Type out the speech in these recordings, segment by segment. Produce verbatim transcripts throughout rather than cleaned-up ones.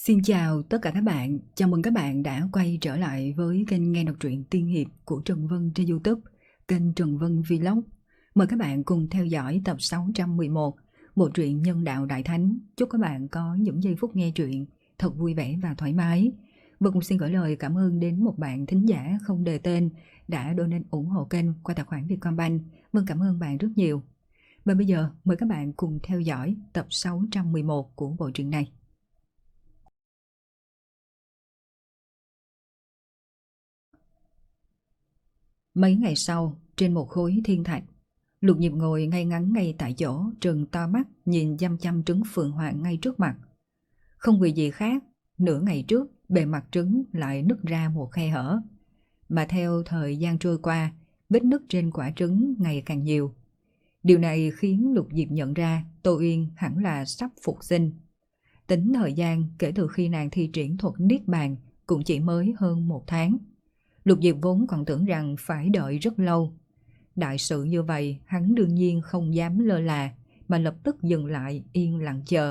Xin chào tất cả các bạn, chào mừng các bạn đã quay trở lại với kênh nghe đọc truyện tiên hiệp của Trần Vân trên YouTube, kênh Trần Vân Vlog. Mời các bạn cùng theo dõi tập sáu trăm mười một, bộ truyện Nhân đạo Đại Thánh. Chúc các bạn có những giây phút nghe truyện thật vui vẻ và thoải mái. Và cũng xin gửi lời cảm ơn đến một bạn thính giả không đề tên đã donate ủng hộ kênh qua tài khoản Vietcombank. Vâng, cảm ơn bạn rất nhiều. Và bây giờ mời các bạn cùng theo dõi tập sáu trăm mười một của bộ truyện này. Mấy ngày sau, trên một khối thiên thạch, Lục Nhịp ngồi ngay ngắn ngay tại chỗ, trừng to mắt nhìn chăm chăm trứng phượng hoàng ngay trước mặt. Không vì gì khác, nửa ngày trước bề mặt trứng lại nứt ra một khe hở. Mà theo thời gian trôi qua, vết nứt trên quả trứng ngày càng nhiều. Điều này khiến Lục Diệp nhận ra Tô Uyên hẳn là sắp phục sinh. Tính thời gian kể từ khi nàng thi triển thuật Niết Bàn cũng chỉ mới hơn một tháng. Lục Diệp vốn còn tưởng rằng phải đợi rất lâu. Đại sự như vậy hắn đương nhiên không dám lơ là, mà lập tức dừng lại yên lặng chờ.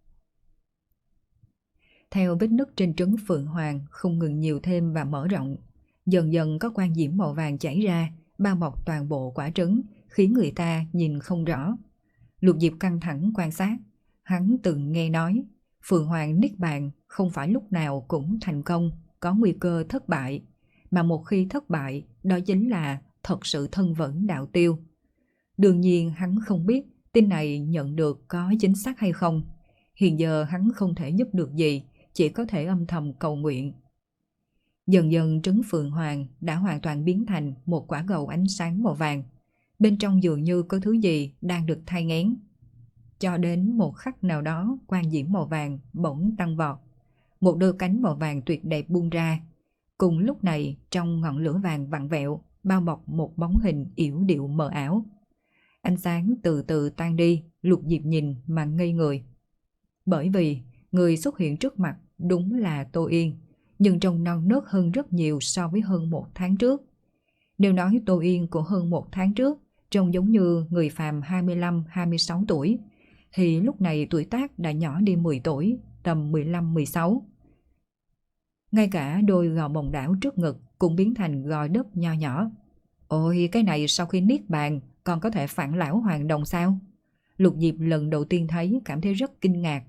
Theo vết nứt trên trứng phượng hoàng không ngừng nhiều thêm và mở rộng, dần dần có quang diễm màu vàng chảy ra, bao bọc toàn bộ quả trứng, khiến người ta nhìn không rõ. Lục Diệp căng thẳng quan sát, hắn từng nghe nói phượng hoàng niết bàn không phải lúc nào cũng thành công, có nguy cơ thất bại, mà một khi thất bại, đó chính là thật sự thân vẫn đạo tiêu. Đương nhiên hắn không biết tin này nhận được có chính xác hay không. Hiện giờ hắn không thể giúp được gì, chỉ có thể âm thầm cầu nguyện. Dần dần trứng phượng hoàng đã hoàn toàn biến thành một quả cầu ánh sáng màu vàng. Bên trong dường như có thứ gì đang được thai nghén. Cho đến một khắc nào đó, quang diễm màu vàng bỗng tăng vọt. Một đôi cánh màu vàng tuyệt đẹp buông ra. Cùng lúc này, trong ngọn lửa vàng vặn vẹo, bao bọc một bóng hình yểu điệu mờ ảo. Ánh sáng từ từ tan đi, Lục Diệp nhìn mà ngây người. Bởi vì người xuất hiện trước mặt đúng là Tô Yên, nhưng trông non nớt hơn rất nhiều so với hơn một tháng trước. Nếu nói Tô Yên của hơn một tháng trước trông giống như người phàm hai mươi lăm hai mươi sáu tuổi, thì lúc này tuổi tác đã nhỏ đi mười tuổi, tầm mười lăm mười sáu. Ngay cả đôi gò bồng đảo trước ngực cũng biến thành gò đất nho nhỏ. Ôi, cái này sau khi niết bàn còn có thể phản lão hoàn đồng sao? Lục Diệp lần đầu tiên thấy cảm thấy rất kinh ngạc.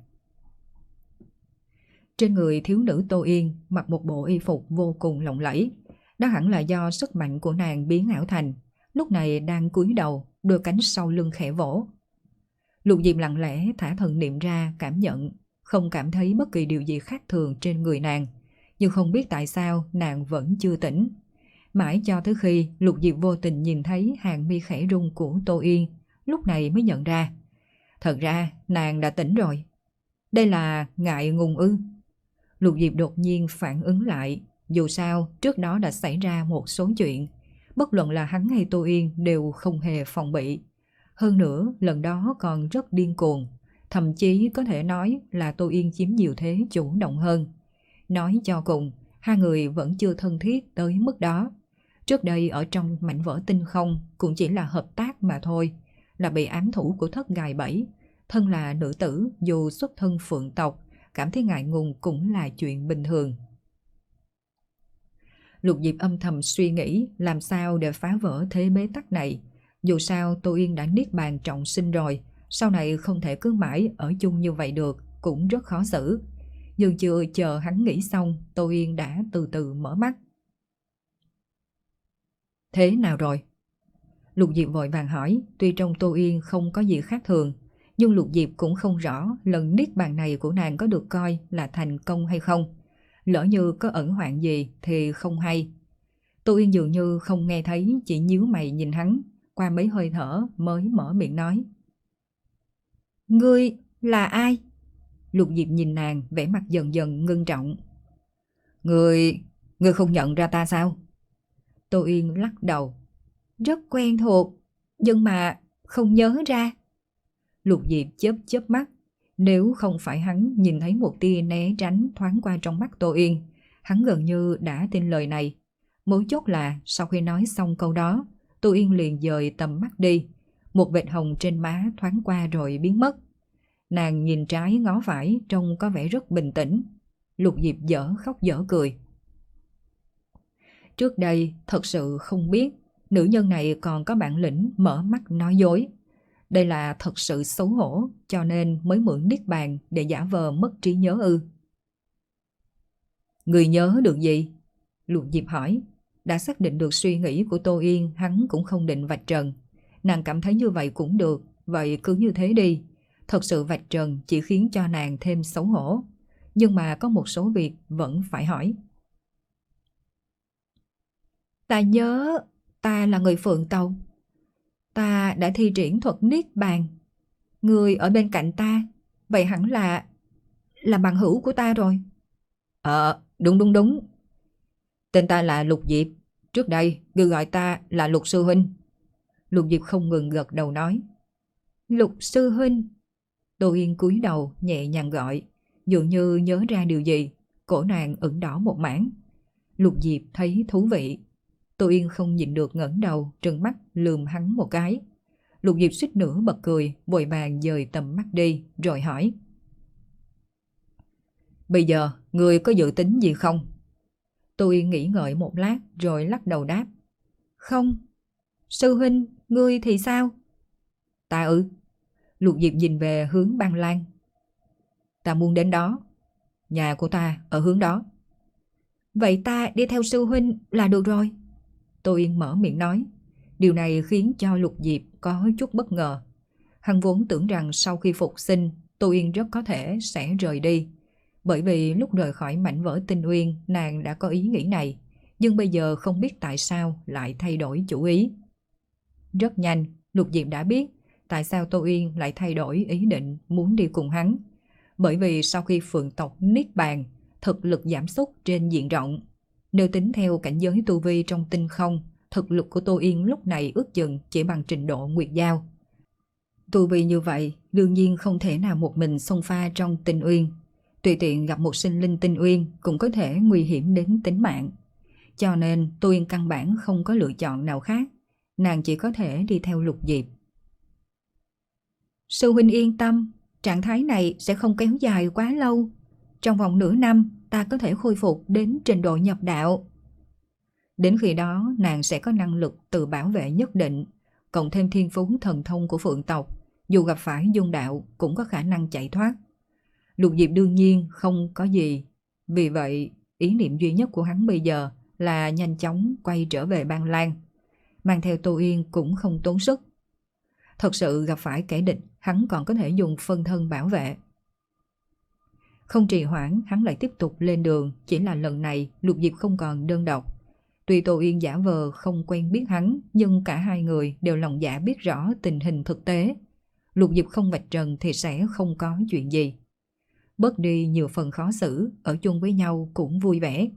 Trên người thiếu nữ Tô Yên mặc một bộ y phục vô cùng lộng lẫy. Đó hẳn là do sức mạnh của nàng biến ảo thành. Lúc này đang cúi đầu, đôi cánh sau lưng khẽ vỗ. Lục Diệp lặng lẽ thả thần niệm ra cảm nhận, không cảm thấy bất kỳ điều gì khác thường trên người nàng. Nhưng không biết tại sao nàng vẫn chưa tỉnh. Mãi cho tới khi Lục Diệp vô tình nhìn thấy hàng mi khẽ rung của Tô Yên, lúc này mới nhận ra. Thật ra nàng đã tỉnh rồi. Đây là ngại ngùng ư? Lục Diệp đột nhiên phản ứng lại. Dù sao trước đó đã xảy ra một số chuyện, bất luận là hắn hay Tô Yên đều không hề phòng bị. Hơn nữa lần đó còn rất điên cuồng, thậm chí có thể nói là Tô Yên chiếm nhiều thế chủ động hơn. Nói cho cùng, hai người vẫn chưa thân thiết tới mức đó. Trước đây ở trong mảnh vỡ tinh không cũng chỉ là hợp tác mà thôi, là bị ám thủ của thất gài bẫy. Thân là nữ tử, dù xuất thân phượng tộc, cảm thấy ngại ngùng cũng là chuyện bình thường. Lục Diệp âm thầm suy nghĩ làm sao để phá vỡ thế bế tắc này. Dù sao Tô Yên đã niết bàn trọng sinh rồi, sau này không thể cứ mãi ở chung như vậy được, cũng rất khó xử. Nhưng chưa chờ hắn nghĩ xong, Tô Yên đã từ từ mở mắt. Thế nào rồi? Lục Diệp vội vàng hỏi. Tuy trong Tô Yên không có gì khác thường, nhưng Lục Diệp cũng không rõ lần niết bàn này của nàng có được coi là thành công hay không. Lỡ như có ẩn hoạn gì thì không hay. Tô Yên dường như không nghe thấy, chỉ nhíu mày nhìn hắn, qua mấy hơi thở mới mở miệng nói. Ngươi là ai? Lục Diệp nhìn nàng, vẻ mặt dần dần ngưng trọng. Ngươi, ngươi không nhận ra ta sao? Tô Yên lắc đầu. Rất quen thuộc, nhưng mà không nhớ ra. Lục Diệp chớp chớp mắt. Nếu không phải hắn nhìn thấy một tia né tránh thoáng qua trong mắt Tô Yên, hắn gần như đã tin lời này. Mấu chốt là sau khi nói xong câu đó, Tô Yên liền dời tầm mắt đi. Một vệt hồng trên má thoáng qua rồi biến mất. Nàng nhìn trái ngó phải trông có vẻ rất bình tĩnh. Lục Diệp dở khóc dở cười. Trước đây thật sự không biết nữ nhân này còn có bản lĩnh mở mắt nói dối. Đây là thật sự xấu hổ, cho nên mới mượn niết bàn để giả vờ mất trí nhớ ư? Người nhớ được gì? Lục Diệp hỏi. Đã xác định được suy nghĩ của Tô Yên, hắn cũng không định vạch trần. Nàng cảm thấy như vậy cũng được, vậy cứ như thế đi. Thật sự vạch trần chỉ khiến cho nàng thêm xấu hổ. Nhưng mà có một số việc vẫn phải hỏi. Ta nhớ ta là người Phượng Tông. Ta đã thi triển thuật niết bàn. Người ở bên cạnh ta, vậy hẳn là là bằng hữu của ta rồi. Ờ, đúng đúng đúng. Tên ta là Lục Diệp. Trước đây, người gọi ta là Lục Sư Huynh. Lục Diệp không ngừng gật đầu nói. Lục Sư Huynh. Tô Yên cúi đầu nhẹ nhàng gọi, dường như nhớ ra điều gì, cổ nàng ửng đỏ một mảng. Lục Diệp thấy thú vị. Tô Yên không nhịn được ngẩng đầu, trừng mắt lườm hắn một cái. Lục Diệp suýt nữa bật cười, vội vàng dời tầm mắt đi, rồi hỏi. Bây giờ, ngươi có dự tính gì không? Tô Yên nghĩ ngợi một lát, rồi lắc đầu đáp. Không. Sư huynh, ngươi thì sao? Ta ư? Lục Diệp nhìn về hướng Băng Lan. Ta muốn đến đó. Nhà của ta ở hướng đó. Vậy ta đi theo sư huynh là được rồi. Tô Yên mở miệng nói. Điều này khiến cho Lục Diệp có chút bất ngờ. Hắn vốn tưởng rằng sau khi phục sinh, Tô Yên rất có thể sẽ rời đi. Bởi vì lúc rời khỏi mảnh vỡ Tinh Uyên, nàng đã có ý nghĩ này. Nhưng bây giờ không biết tại sao lại thay đổi chủ ý. Rất nhanh, Lục Diệp đã biết tại sao Tô Yên lại thay đổi ý định muốn đi cùng hắn. Bởi vì sau khi Phượng tộc niết bàn, thực lực giảm sút trên diện rộng. Nếu tính theo cảnh giới tu vi trong tinh không, thực lực của Tô Yên lúc này ước chừng chỉ bằng trình độ Nguyệt Giao. Tu vi như vậy, đương nhiên không thể nào một mình xông pha trong Tinh Uyên. Tùy tiện gặp một sinh linh Tinh Uyên cũng có thể nguy hiểm đến tính mạng. Cho nên Tô Yên căn bản không có lựa chọn nào khác. Nàng chỉ có thể đi theo Lục Diệp. Sư huynh yên tâm, trạng thái này sẽ không kéo dài quá lâu. Trong vòng nửa năm, ta có thể khôi phục đến trình độ nhập đạo. Đến khi đó, nàng sẽ có năng lực tự bảo vệ nhất định, cộng thêm thiên phú thần thông của Phượng tộc, dù gặp phải dung đạo cũng có khả năng chạy thoát. Lục Diệp đương nhiên không có gì. Vì vậy, ý niệm duy nhất của hắn bây giờ là nhanh chóng quay trở về Băng Lan. Mang theo Tô Yên cũng không tốn sức. Thật sự gặp phải kẻ địch, hắn còn có thể dùng phân thân bảo vệ. Không trì hoãn, hắn lại tiếp tục lên đường. Chỉ là lần này Lục Diệp không còn đơn độc. Tuy Tô Yên giả vờ không quen biết hắn, nhưng cả hai người đều lòng dạ biết rõ tình hình thực tế. Lục Diệp không vạch trần thì sẽ không có chuyện gì. Bớt đi nhiều phần khó xử, ở chung với nhau cũng vui vẻ.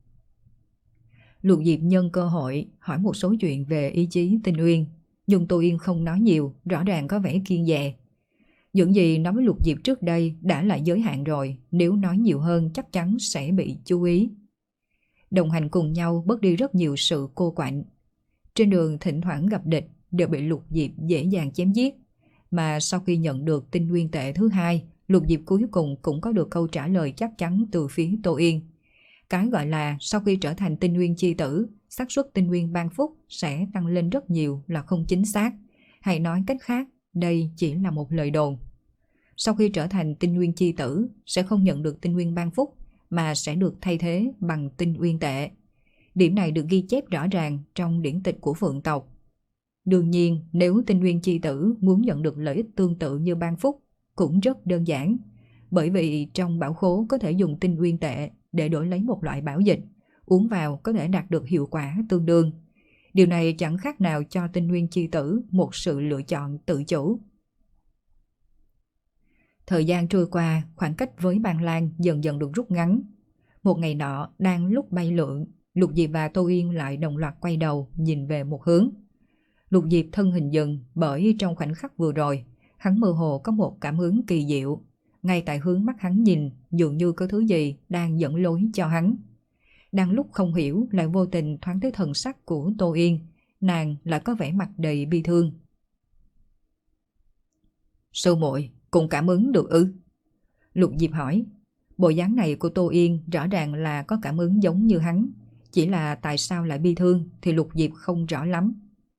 Lục Diệp nhân cơ hội hỏi một số chuyện về ý chí Tinh Uyên, nhưng Tô Yên không nói nhiều, rõ ràng có vẻ kiêng dè. Những gì nói với Lục Diệp trước đây đã là giới hạn rồi, nếu nói nhiều hơn chắc chắn sẽ bị chú ý. Đồng hành cùng nhau bớt đi rất nhiều sự cô quạnh. Trên đường thỉnh thoảng gặp địch đều bị Lục Diệp dễ dàng chém giết. Mà sau khi nhận được tinh nguyên tệ thứ hai, Lục Diệp cuối cùng cũng có được câu trả lời chắc chắn từ phía Tô Yên. Cái gọi là sau khi trở thành tinh nguyên chi tử, xác suất tinh nguyên ban phúc sẽ tăng lên rất nhiều là không chính xác. Hay nói cách khác, đây chỉ là một lời đồn. Sau khi trở thành tinh nguyên chi tử, sẽ không nhận được tinh nguyên ban phúc, mà sẽ được thay thế bằng tinh nguyên tệ. Điểm này được ghi chép rõ ràng trong điển tịch của Phượng tộc. Đương nhiên, nếu tinh nguyên chi tử muốn nhận được lợi ích tương tự như ban phúc, cũng rất đơn giản. Bởi vì trong bảo khố có thể dùng tinh nguyên tệ để đổi lấy một loại bảo dịch, uống vào có thể đạt được hiệu quả tương đương. Điều này chẳng khác nào cho tinh nguyên chi tử một sự lựa chọn tự chủ. Thời gian trôi qua, khoảng cách với Băng Lan dần dần được rút ngắn. Một ngày nọ, đang lúc bay lượn, Lục Diệp và Tô Yên lại đồng loạt quay đầu nhìn về một hướng. Lục Diệp thân hình dừng bởi trong khoảnh khắc vừa rồi, hắn mơ hồ có một cảm ứng kỳ diệu. Ngay tại hướng mắt hắn nhìn, dường như có thứ gì đang dẫn lối cho hắn. Đang lúc không hiểu, lại vô tình thoáng thấy thần sắc của Tô Yên, nàng lại có vẻ mặt đầy bi thương. Sư muội cũng cảm ứng được ư? Lục Diệp hỏi. Bộ dáng này của Tô Yên rõ ràng là có cảm ứng giống như hắn, chỉ là tại sao lại bi thương thì Lục Diệp không rõ lắm.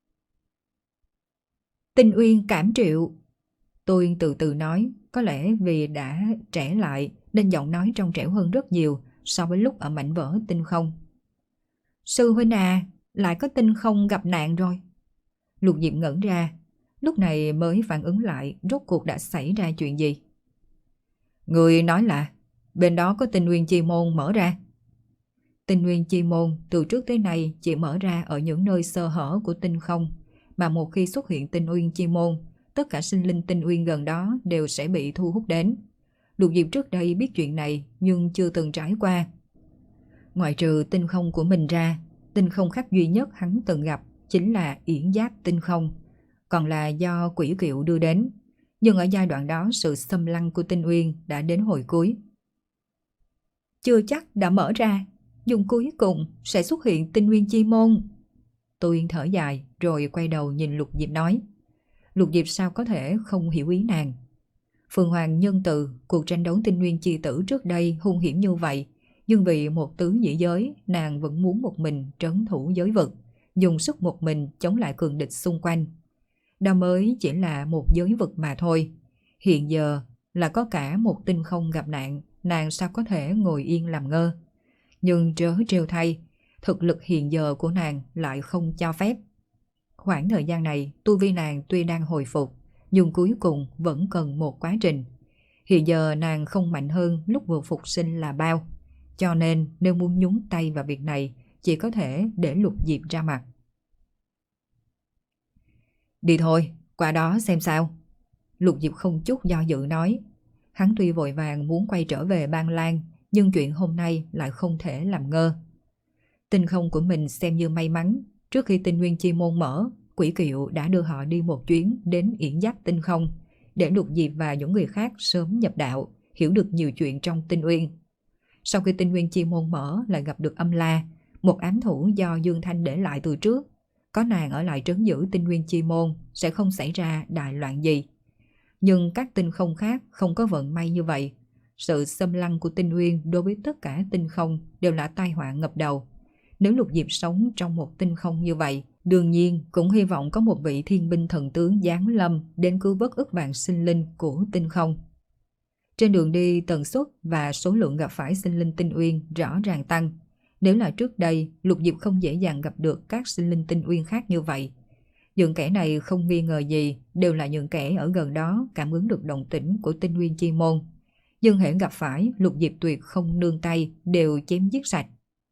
Tinh Uyên cảm triệu. Tô Yên từ từ nói, có lẽ vì đã trẻ lại nên giọng nói trong trẻo hơn rất nhiều so với lúc ở mảnh vỡ tinh không. Sư huynh à, lại có tinh không gặp nạn rồi. Lục Diệp ngẩn ra, lúc này mới phản ứng lại rốt cuộc đã xảy ra chuyện gì. Người nói là bên đó có tinh nguyên chi môn mở ra. Tinh nguyên chi môn từ trước tới nay chỉ mở ra ở những nơi sơ hở của tinh không, mà một khi xuất hiện tinh nguyên chi môn, tất cả sinh linh tinh nguyên gần đó đều sẽ bị thu hút đến. Lục Diệp trước đây biết chuyện này nhưng chưa từng trải qua. Ngoại trừ tinh không của mình ra, tinh không khác duy nhất hắn từng gặp chính là yển giáp tinh không, còn là do quỷ kiệu đưa đến. Nhưng ở giai đoạn đó sự xâm lăng của tinh uyên đã đến hồi cuối. Chưa chắc đã mở ra, nhưng cuối cùng sẽ xuất hiện tinh nguyên chi môn. Tô Yên thở dài rồi quay đầu nhìn Lục Diệp nói. Lục Diệp sao có thể không hiểu ý nàng. Phượng Hoàng nhân từ, cuộc tranh đấu tinh nguyên chi tử trước đây hung hiểm như vậy, nhưng vì một tứ nhị giới, nàng vẫn muốn một mình trấn thủ giới vực, dùng sức một mình chống lại cường địch xung quanh. Đó mới chỉ là một giới vực mà thôi. Hiện giờ là có cả một tinh không gặp nạn, nàng sao có thể ngồi yên làm ngơ. Nhưng trớ trêu thay, thực lực hiện giờ của nàng lại không cho phép. Khoảng thời gian này, tu vi nàng tuy đang hồi phục, nhưng cuối cùng vẫn cần một quá trình. Hiện giờ nàng không mạnh hơn lúc vừa phục sinh là bao. Cho nên nếu muốn nhúng tay vào việc này, chỉ có thể để Lục Diệp ra mặt. Đi thôi, qua đó xem sao. Lục Diệp không chút do dự nói. Hắn tuy vội vàng muốn quay trở về Ban Lan, nhưng chuyện hôm nay lại không thể làm ngơ. Tinh không của mình xem như may mắn, trước khi tinh nguyên chi môn mở, quỷ kiệu đã đưa họ đi một chuyến đến yển giáp tinh không, để Lục Diệp và những người khác sớm nhập đạo, hiểu được nhiều chuyện trong tinh uyên. Sau khi tinh nguyên chi môn mở lại gặp được Âm La, một ám thủ do Dương Thanh để lại từ trước. Có nàng ở lại trấn giữ tinh nguyên chi môn sẽ không xảy ra đại loạn gì. Nhưng các tinh không khác không có vận may như vậy. Sự xâm lăng của tinh uyên đối với tất cả tinh không đều là tai họa ngập đầu. Nếu Lục Diệp sống trong một tinh không như vậy, đương nhiên cũng hy vọng có một vị thiên binh thần tướng giáng lâm đến cứu vớt ức vạn sinh linh của tinh không. Trên đường đi, tần suất và số lượng gặp phải sinh linh tinh uyên rõ ràng tăng. Nếu là trước đây, Lục Diệp không dễ dàng gặp được các sinh linh tinh uyên khác như vậy. Những kẻ này không nghi ngờ gì, đều là những kẻ ở gần đó cảm ứng được động tĩnh của tinh nguyên chi môn. Nhưng hễ gặp phải, Lục Diệp tuyệt không nương tay, đều chém giết sạch.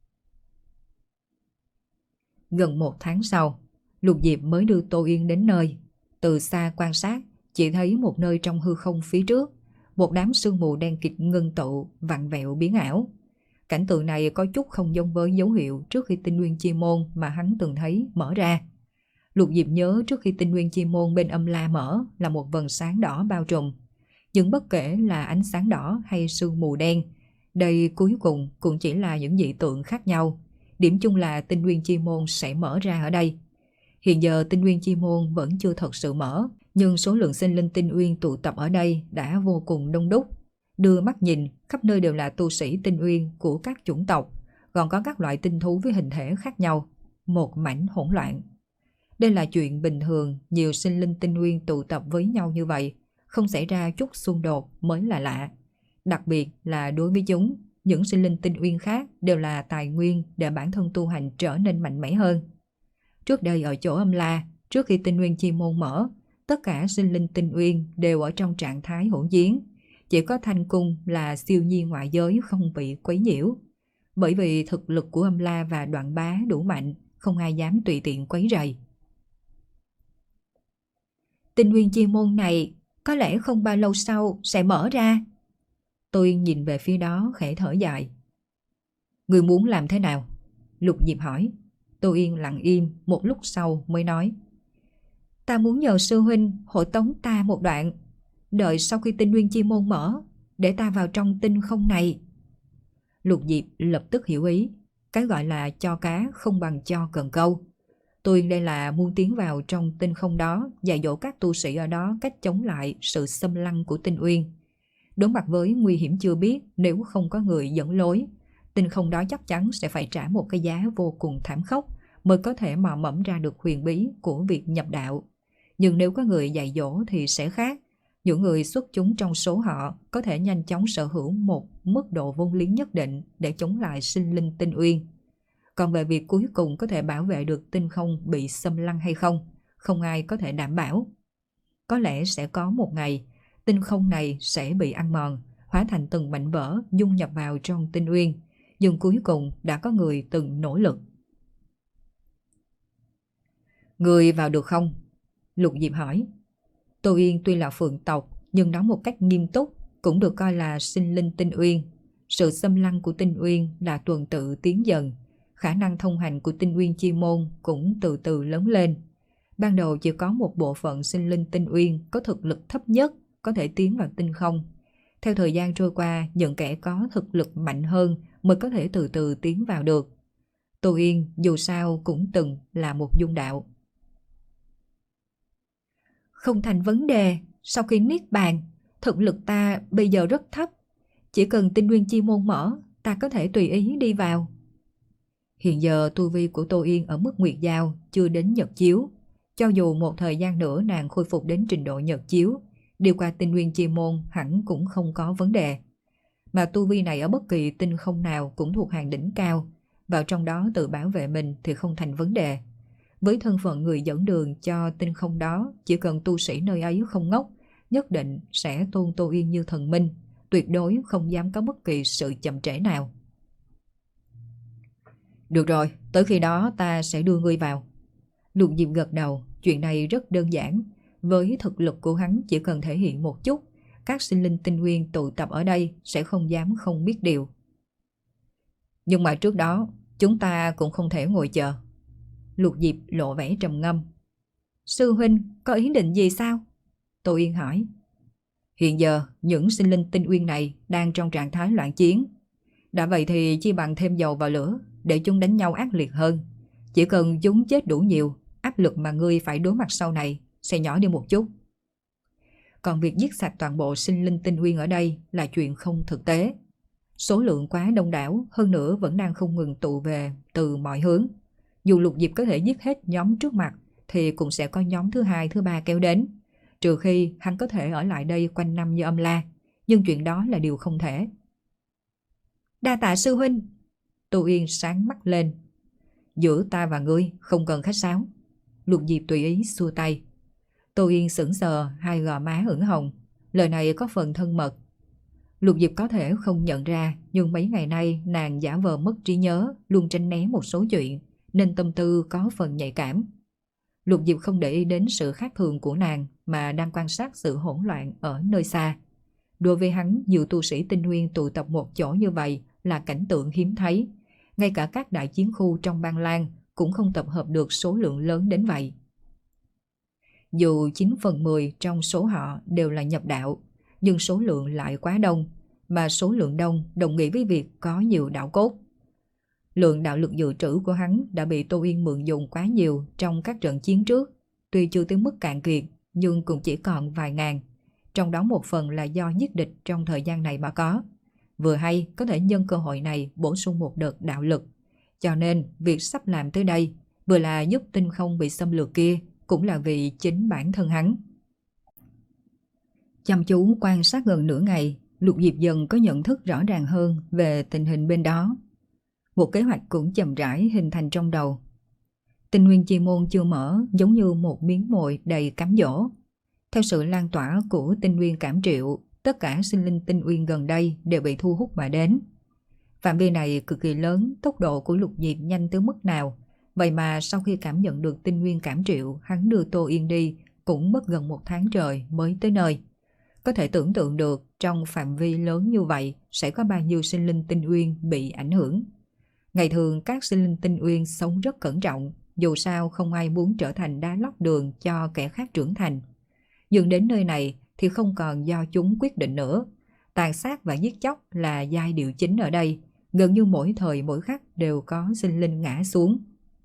Gần một tháng sau, Lục Diệp mới đưa Tô Yên đến nơi. Từ xa quan sát, chỉ thấy một nơi trong hư không phía trước, một đám sương mù đen kịt ngưng tụ, vặn vẹo biến ảo. Cảnh tượng này có chút không giống với dấu hiệu trước khi tinh nguyên chi môn mà hắn từng thấy mở ra. Lục Diệp nhớ trước khi tinh nguyên chi môn bên Âm La mở là một vầng sáng đỏ bao trùm. Nhưng bất kể là ánh sáng đỏ hay sương mù đen, đây cuối cùng cũng chỉ là những dị tượng khác nhau. Điểm chung là tinh nguyên chi môn sẽ mở ra ở đây. Hiện giờ tinh nguyên chi môn vẫn chưa thật sự mở, nhưng số lượng sinh linh tinh uyên tụ tập ở đây đã vô cùng đông đúc. Đưa mắt nhìn, khắp nơi đều là tu sĩ tinh uyên của các chủng tộc, còn có các loại tinh thú với hình thể khác nhau. Một mảnh hỗn loạn. Đây là chuyện bình thường, nhiều sinh linh tinh uyên tụ tập với nhau như vậy, không xảy ra chút xung đột mới là lạ. Đặc biệt là đối với chúng, những sinh linh tinh uyên khác đều là tài nguyên để bản thân tu hành trở nên mạnh mẽ hơn. Trước đây ở chỗ Âm La, trước khi tinh nguyên chi môn mở, tất cả sinh linh tinh uyên đều ở trong trạng thái hỗn chiến. Chỉ có Thanh Cung là siêu nhiên ngoại giới không bị quấy nhiễu. Bởi vì thực lực của Âm La và Đoạn Bá đủ mạnh, không ai dám tùy tiện quấy rầy. Tinh nguyên chi môn này có lẽ không bao lâu sau sẽ mở ra. Tôi nhìn về phía đó khẽ thở dài. Người muốn làm thế nào? Lục Diệp hỏi. Tô Yên lặng im một lúc sau mới nói. Ta muốn nhờ sư huynh hộ tống ta một đoạn, đợi sau khi tinh nguyên chi môn mở, để ta vào trong tinh không này. Lục Diệp lập tức hiểu ý. Cái gọi là cho cá không bằng cho cần câu. Tô Yên đây là muốn tiến vào trong tinh không đó, dạy dỗ các tu sĩ ở đó cách chống lại sự xâm lăng của tinh uyên. Đối mặt với nguy hiểm chưa biết, nếu không có người dẫn lối, tinh không đó chắc chắn sẽ phải trả một cái giá vô cùng thảm khốc mới có thể mò mẫm ra được huyền bí của việc nhập đạo. Nhưng nếu có người dạy dỗ thì sẽ khác. Những người xuất chúng trong số họ có thể nhanh chóng sở hữu một mức độ vốn liếng nhất định để chống lại sinh linh tinh uyên. Còn về việc cuối cùng có thể bảo vệ được tinh không bị xâm lăng hay không, không ai có thể đảm bảo. Có lẽ sẽ có một ngày, tinh không này sẽ bị ăn mòn, hóa thành từng mảnh vỡ dung nhập vào trong tinh uyên. Nhưng cuối cùng đã có người từng nỗ lực. Người vào được không? Lục Diệp hỏi. Tô Yên tuy là phượng tộc, nhưng nói một cách nghiêm túc cũng được coi là sinh linh tinh uyên. Sự xâm lăng của tinh uyên là tuần tự tiến dần. Khả năng thông hành của tinh uyên chi môn cũng từ từ lớn lên. Ban đầu chỉ có một bộ phận sinh linh tinh uyên có thực lực thấp nhất có thể tiến vào tinh không. Theo thời gian trôi qua, những kẻ có thực lực mạnh hơn mới có thể từ từ tiến vào được. Tô Yên dù sao cũng từng là một dung đạo. Không thành vấn đề, sau khi niết bàn, thực lực ta bây giờ rất thấp. Chỉ cần tinh nguyên chi môn mở, ta có thể tùy ý đi vào. Hiện giờ tu vi của Tô Yên ở mức nguyệt giao chưa đến nhật chiếu. Cho dù một thời gian nữa nàng khôi phục đến trình độ nhật chiếu, đi qua tinh nguyên chi môn hẳn cũng không có vấn đề. Mà tu vi này ở bất kỳ tinh không nào cũng thuộc hàng đỉnh cao, vào trong đó tự bảo vệ mình thì không thành vấn đề. Với thân phận người dẫn đường cho tinh không đó, chỉ cần tu sĩ nơi ấy không ngốc, nhất định sẽ tôn Tô Yên như thần minh, tuyệt đối không dám có bất kỳ sự chậm trễ nào. Được rồi, tới khi đó ta sẽ đưa ngươi vào. Lục Diệp gật đầu, chuyện này rất đơn giản. Với thực lực của hắn chỉ cần thể hiện một chút, các sinh linh tinh nguyên tụ tập ở đây sẽ không dám không biết điều. Nhưng mà trước đó, chúng ta cũng không thể ngồi chờ. Lục Diệp lộ vẻ trầm ngâm. Sư huynh có ý định gì sao? Tô Yên hỏi. Hiện giờ những sinh linh tinh uyên này đang trong trạng thái loạn chiến. Đã vậy thì chi bằng thêm dầu vào lửa để chúng đánh nhau ác liệt hơn. Chỉ cần chúng chết đủ nhiều, áp lực mà ngươi phải đối mặt sau này sẽ nhỏ đi một chút. Còn việc giết sạch toàn bộ sinh linh tinh uyên ở đây là chuyện không thực tế. Số lượng quá đông đảo, hơn nữa vẫn đang không ngừng tụ về từ mọi hướng. Dù Lục Diệp có thể giết hết nhóm trước mặt thì cũng sẽ có nhóm thứ hai, thứ ba kéo đến. Trừ khi hắn có thể ở lại đây quanh năm như âm la, nhưng chuyện đó là điều không thể. Đa tạ sư huynh. Tô Yên sáng mắt lên. Giữa ta và ngươi không cần khách sáo. Lục Diệp tùy ý xua tay. Tô Yên sững sờ, hai gò má ửng hồng. Lời này có phần thân mật. Lục Diệp có thể không nhận ra, nhưng mấy ngày nay nàng giả vờ mất trí nhớ, luôn tránh né một số chuyện, nên tâm tư có phần nhạy cảm. Lục Diệp không để ý đến sự khác thường của nàng mà đang quan sát sự hỗn loạn ở nơi xa. Đối với hắn, nhiều tu sĩ tinh nguyên tụ tập một chỗ như vậy là cảnh tượng hiếm thấy. Ngay cả các đại chiến khu trong Ban Lan cũng không tập hợp được số lượng lớn đến vậy. Dù chín phần mười trong số họ đều là nhập đạo, nhưng số lượng lại quá đông, mà số lượng đông đồng nghĩa với việc có nhiều đạo cốt. Lượng đạo lực dự trữ của hắn đã bị Tô Yên mượn dùng quá nhiều trong các trận chiến trước. Tuy chưa tới mức cạn kiệt, nhưng cũng chỉ còn vài ngàn. Trong đó một phần là do giết địch trong thời gian này mà có. Vừa hay có thể nhân cơ hội này bổ sung một đợt đạo lực. Cho nên việc sắp làm tới đây vừa là giúp tinh không bị xâm lược kia, cũng là vì chính bản thân hắn. Chăm chú quan sát gần nửa ngày, Lục Diệp dần có nhận thức rõ ràng hơn về tình hình bên đó. Một kế hoạch cũng chậm rãi hình thành trong đầu. Tinh nguyên chi môn chưa mở, giống như một miếng mồi đầy cám dỗ. Theo sự lan tỏa của tinh nguyên cảm triệu, tất cả sinh linh tinh uyên gần đây đều bị thu hút mà đến. Phạm vi này cực kỳ lớn, tốc độ của Lục Diệp nhanh tới mức nào. Vậy mà sau khi cảm nhận được tinh nguyên cảm triệu, hắn đưa Tô Yên đi cũng mất gần một tháng trời mới tới nơi. Có thể tưởng tượng được trong phạm vi lớn như vậy sẽ có bao nhiêu sinh linh tinh uyên bị ảnh hưởng. Ngày thường các sinh linh tinh uyên sống rất cẩn trọng, dù sao không ai muốn trở thành đá lót đường cho kẻ khác trưởng thành. Nhưng đến nơi này thì không còn do chúng quyết định nữa. Tàn sát và giết chóc là giai điệu chính ở đây, gần như mỗi thời mỗi khắc đều có sinh linh ngã xuống.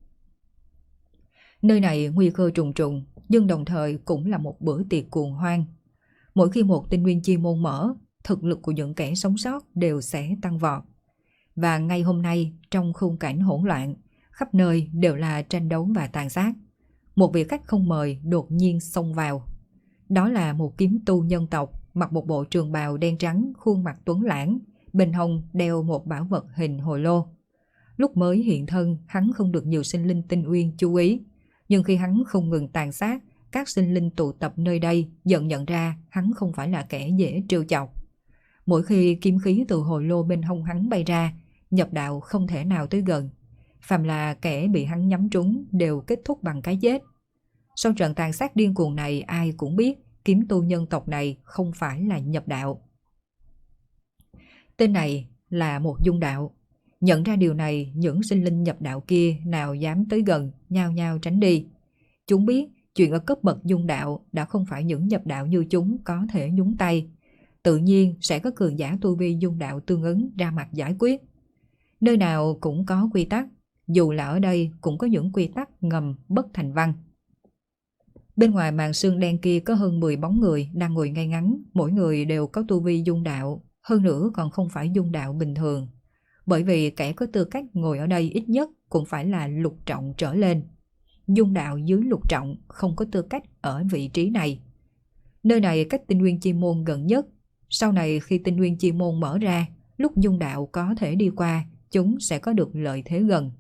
Nơi này nguy cơ trùng trùng, nhưng đồng thời cũng là một bữa tiệc cuồng hoan. Mỗi khi một tinh nguyên chi môn mở, thực lực của những kẻ sống sót đều sẽ tăng vọt. Và ngay hôm nay, trong khung cảnh hỗn loạn, khắp nơi đều là tranh đấu và tàn sát, một vị khách không mời đột nhiên xông vào. Đó là một kiếm tu nhân tộc, mặc một bộ trường bào đen trắng, khuôn mặt tuấn lãng, bên hông đeo một bảo vật hình hồ lô. Lúc mới hiện thân, hắn không được nhiều sinh linh tinh uyên chú ý, nhưng khi hắn không ngừng tàn sát, các sinh linh tụ tập nơi đây dần nhận ra hắn không phải là kẻ dễ trêu chọc. Mỗi khi kiếm khí từ hồ lô bên hông hắn bay ra, nhập đạo không thể nào tới gần. Phàm là kẻ bị hắn nhắm trúng đều kết thúc bằng cái chết. Sau trận tàn sát điên cuồng này, ai cũng biết kiếm tu nhân tộc này không phải là nhập đạo. Tên này là một dung đạo. Nhận ra điều này, những sinh linh nhập đạo kia nào dám tới gần, nhao nhao tránh đi. Chúng biết chuyện ở cấp bậc dung đạo đã không phải những nhập đạo như chúng có thể nhúng tay. Tự nhiên sẽ có cường giả tu vi dung đạo tương ứng ra mặt giải quyết. Nơi nào cũng có quy tắc, dù là ở đây cũng có những quy tắc ngầm bất thành văn. Bên ngoài màn sương đen kia có hơn mười bóng người đang ngồi ngay ngắn, mỗi người đều có tu vi dung đạo, hơn nữa còn không phải dung đạo bình thường. Bởi vì kẻ có tư cách ngồi ở đây ít nhất cũng phải là lục trọng trở lên. Dung đạo dưới lục trọng không có tư cách ở vị trí này. Nơi này cách tinh nguyên chi môn gần nhất. Sau này khi tinh nguyên chi môn mở ra, lúc dung đạo có thể đi qua, chúng sẽ có được lợi thế gần.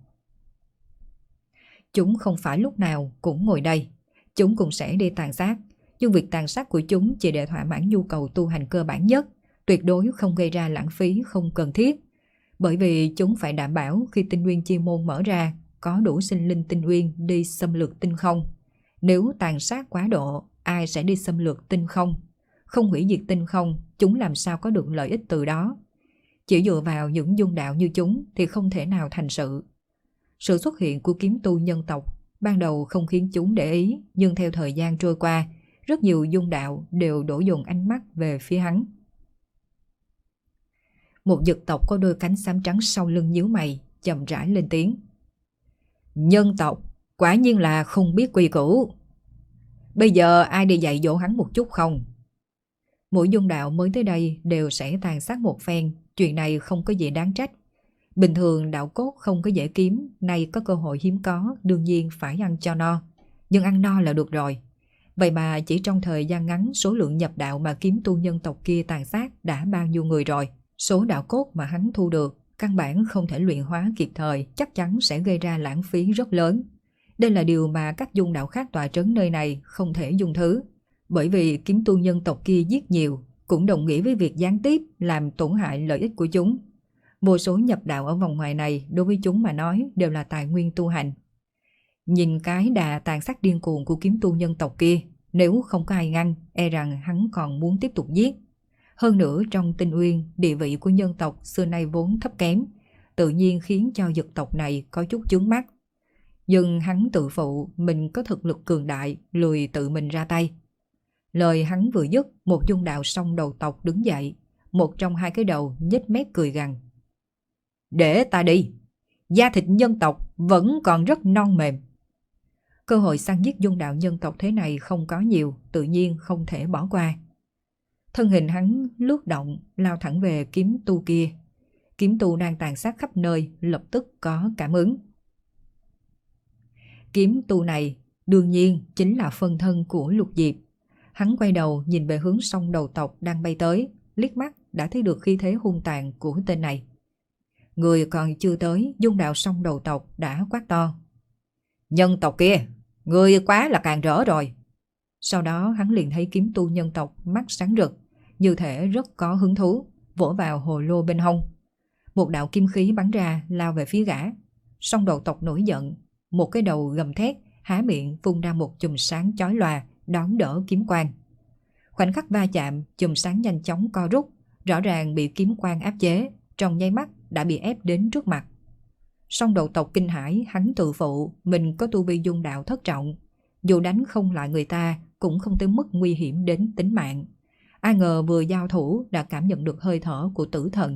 Chúng không phải lúc nào cũng ngồi đây. Chúng cũng sẽ đi tàn sát, nhưng việc tàn sát của chúng chỉ để thỏa mãn nhu cầu tu hành cơ bản nhất, tuyệt đối không gây ra lãng phí không cần thiết. Bởi vì chúng phải đảm bảo khi tinh nguyên chi môn mở ra, có đủ sinh linh tinh nguyên đi xâm lược tinh không. Nếu tàn sát quá độ, ai sẽ đi xâm lược tinh không? Không hủy diệt tinh không, chúng làm sao có được lợi ích từ đó? Chỉ dựa vào những dung đạo như chúng thì không thể nào thành sự. Sự xuất hiện của kiếm tu nhân tộc ban đầu không khiến chúng để ý, nhưng theo thời gian trôi qua, rất nhiều dung đạo đều đổ dồn ánh mắt về phía hắn. Một dực tộc có đôi cánh xám trắng sau lưng nhíu mày, chậm rãi lên tiếng. Nhân tộc, quả nhiên là không biết quy củ. Bây giờ ai đi dạy dỗ hắn một chút không? Mỗi dung đạo mới tới đây đều sẽ tàn sát một phen, chuyện này không có gì đáng trách. Bình thường đạo cốt không có dễ kiếm, nay có cơ hội hiếm có, đương nhiên phải ăn cho no. Nhưng ăn no là được rồi. Vậy mà chỉ trong thời gian ngắn, số lượng nhập đạo mà kiếm tu nhân tộc kia tàn sát đã bao nhiêu người rồi. Số đạo cốt mà hắn thu được, căn bản không thể luyện hóa kịp thời, chắc chắn sẽ gây ra lãng phí rất lớn. Đây là điều mà các dung đạo khác tọa trấn nơi này không thể dung thứ. Bởi vì kiếm tu nhân tộc kia giết nhiều, cũng đồng nghĩa với việc gián tiếp làm tổn hại lợi ích của chúng. Vô số nhập đạo ở vòng ngoài này đối với chúng mà nói đều là tài nguyên tu hành. Nhìn cái đà tàn sát điên cuồng của kiếm tu nhân tộc kia, nếu không có ai ngăn, e rằng hắn còn muốn tiếp tục giết. Hơn nữa trong tinh uyên, địa vị của nhân tộc xưa nay vốn thấp kém, tự nhiên khiến cho dực tộc này có chút chướng mắt. Nhưng hắn tự phụ mình có thực lực cường đại, lười tự mình ra tay. Lời hắn vừa dứt, một dung đạo song đầu tộc đứng dậy, một trong hai cái đầu nhếch mép cười gằn. Để ta đi, da thịt nhân tộc vẫn còn rất non mềm. Cơ hội săn giết dung đạo nhân tộc thế này không có nhiều, tự nhiên không thể bỏ qua. Thân hình hắn lướt động, lao thẳng về kiếm tu kia. Kiếm tu đang tàn sát khắp nơi, lập tức có cảm ứng. Kiếm tu này đương nhiên chính là phân thân của Lục Diệp. Hắn quay đầu nhìn về hướng song đầu tộc đang bay tới, liếc mắt đã thấy được khí thế hung tàn của tên này. Người còn chưa tới, dung đạo song đầu tộc đã quát to. Nhân tộc kia, người quá là càng rỡ rồi. Sau đó hắn liền thấy kiếm tu nhân tộc mắt sáng rực, như thể rất có hứng thú, vỗ vào hồ lô bên hông. Một đạo kim khí bắn ra lao về phía gã. Song đầu tộc nổi giận, một cái đầu gầm thét, há miệng phun ra một chùm sáng chói lòa, đón đỡ kiếm quang. Khoảnh khắc va chạm, chùm sáng nhanh chóng co rút, rõ ràng bị kiếm quang áp chế, trong nháy mắt đã bị ép đến trước mặt. Song đầu tộc kinh hãi, hắn tự phụ mình có tu vi dung đạo thất trọng, dù đánh không lại người ta cũng không tới mức nguy hiểm đến tính mạng. Ai ngờ vừa giao thủ đã cảm nhận được hơi thở của tử thần.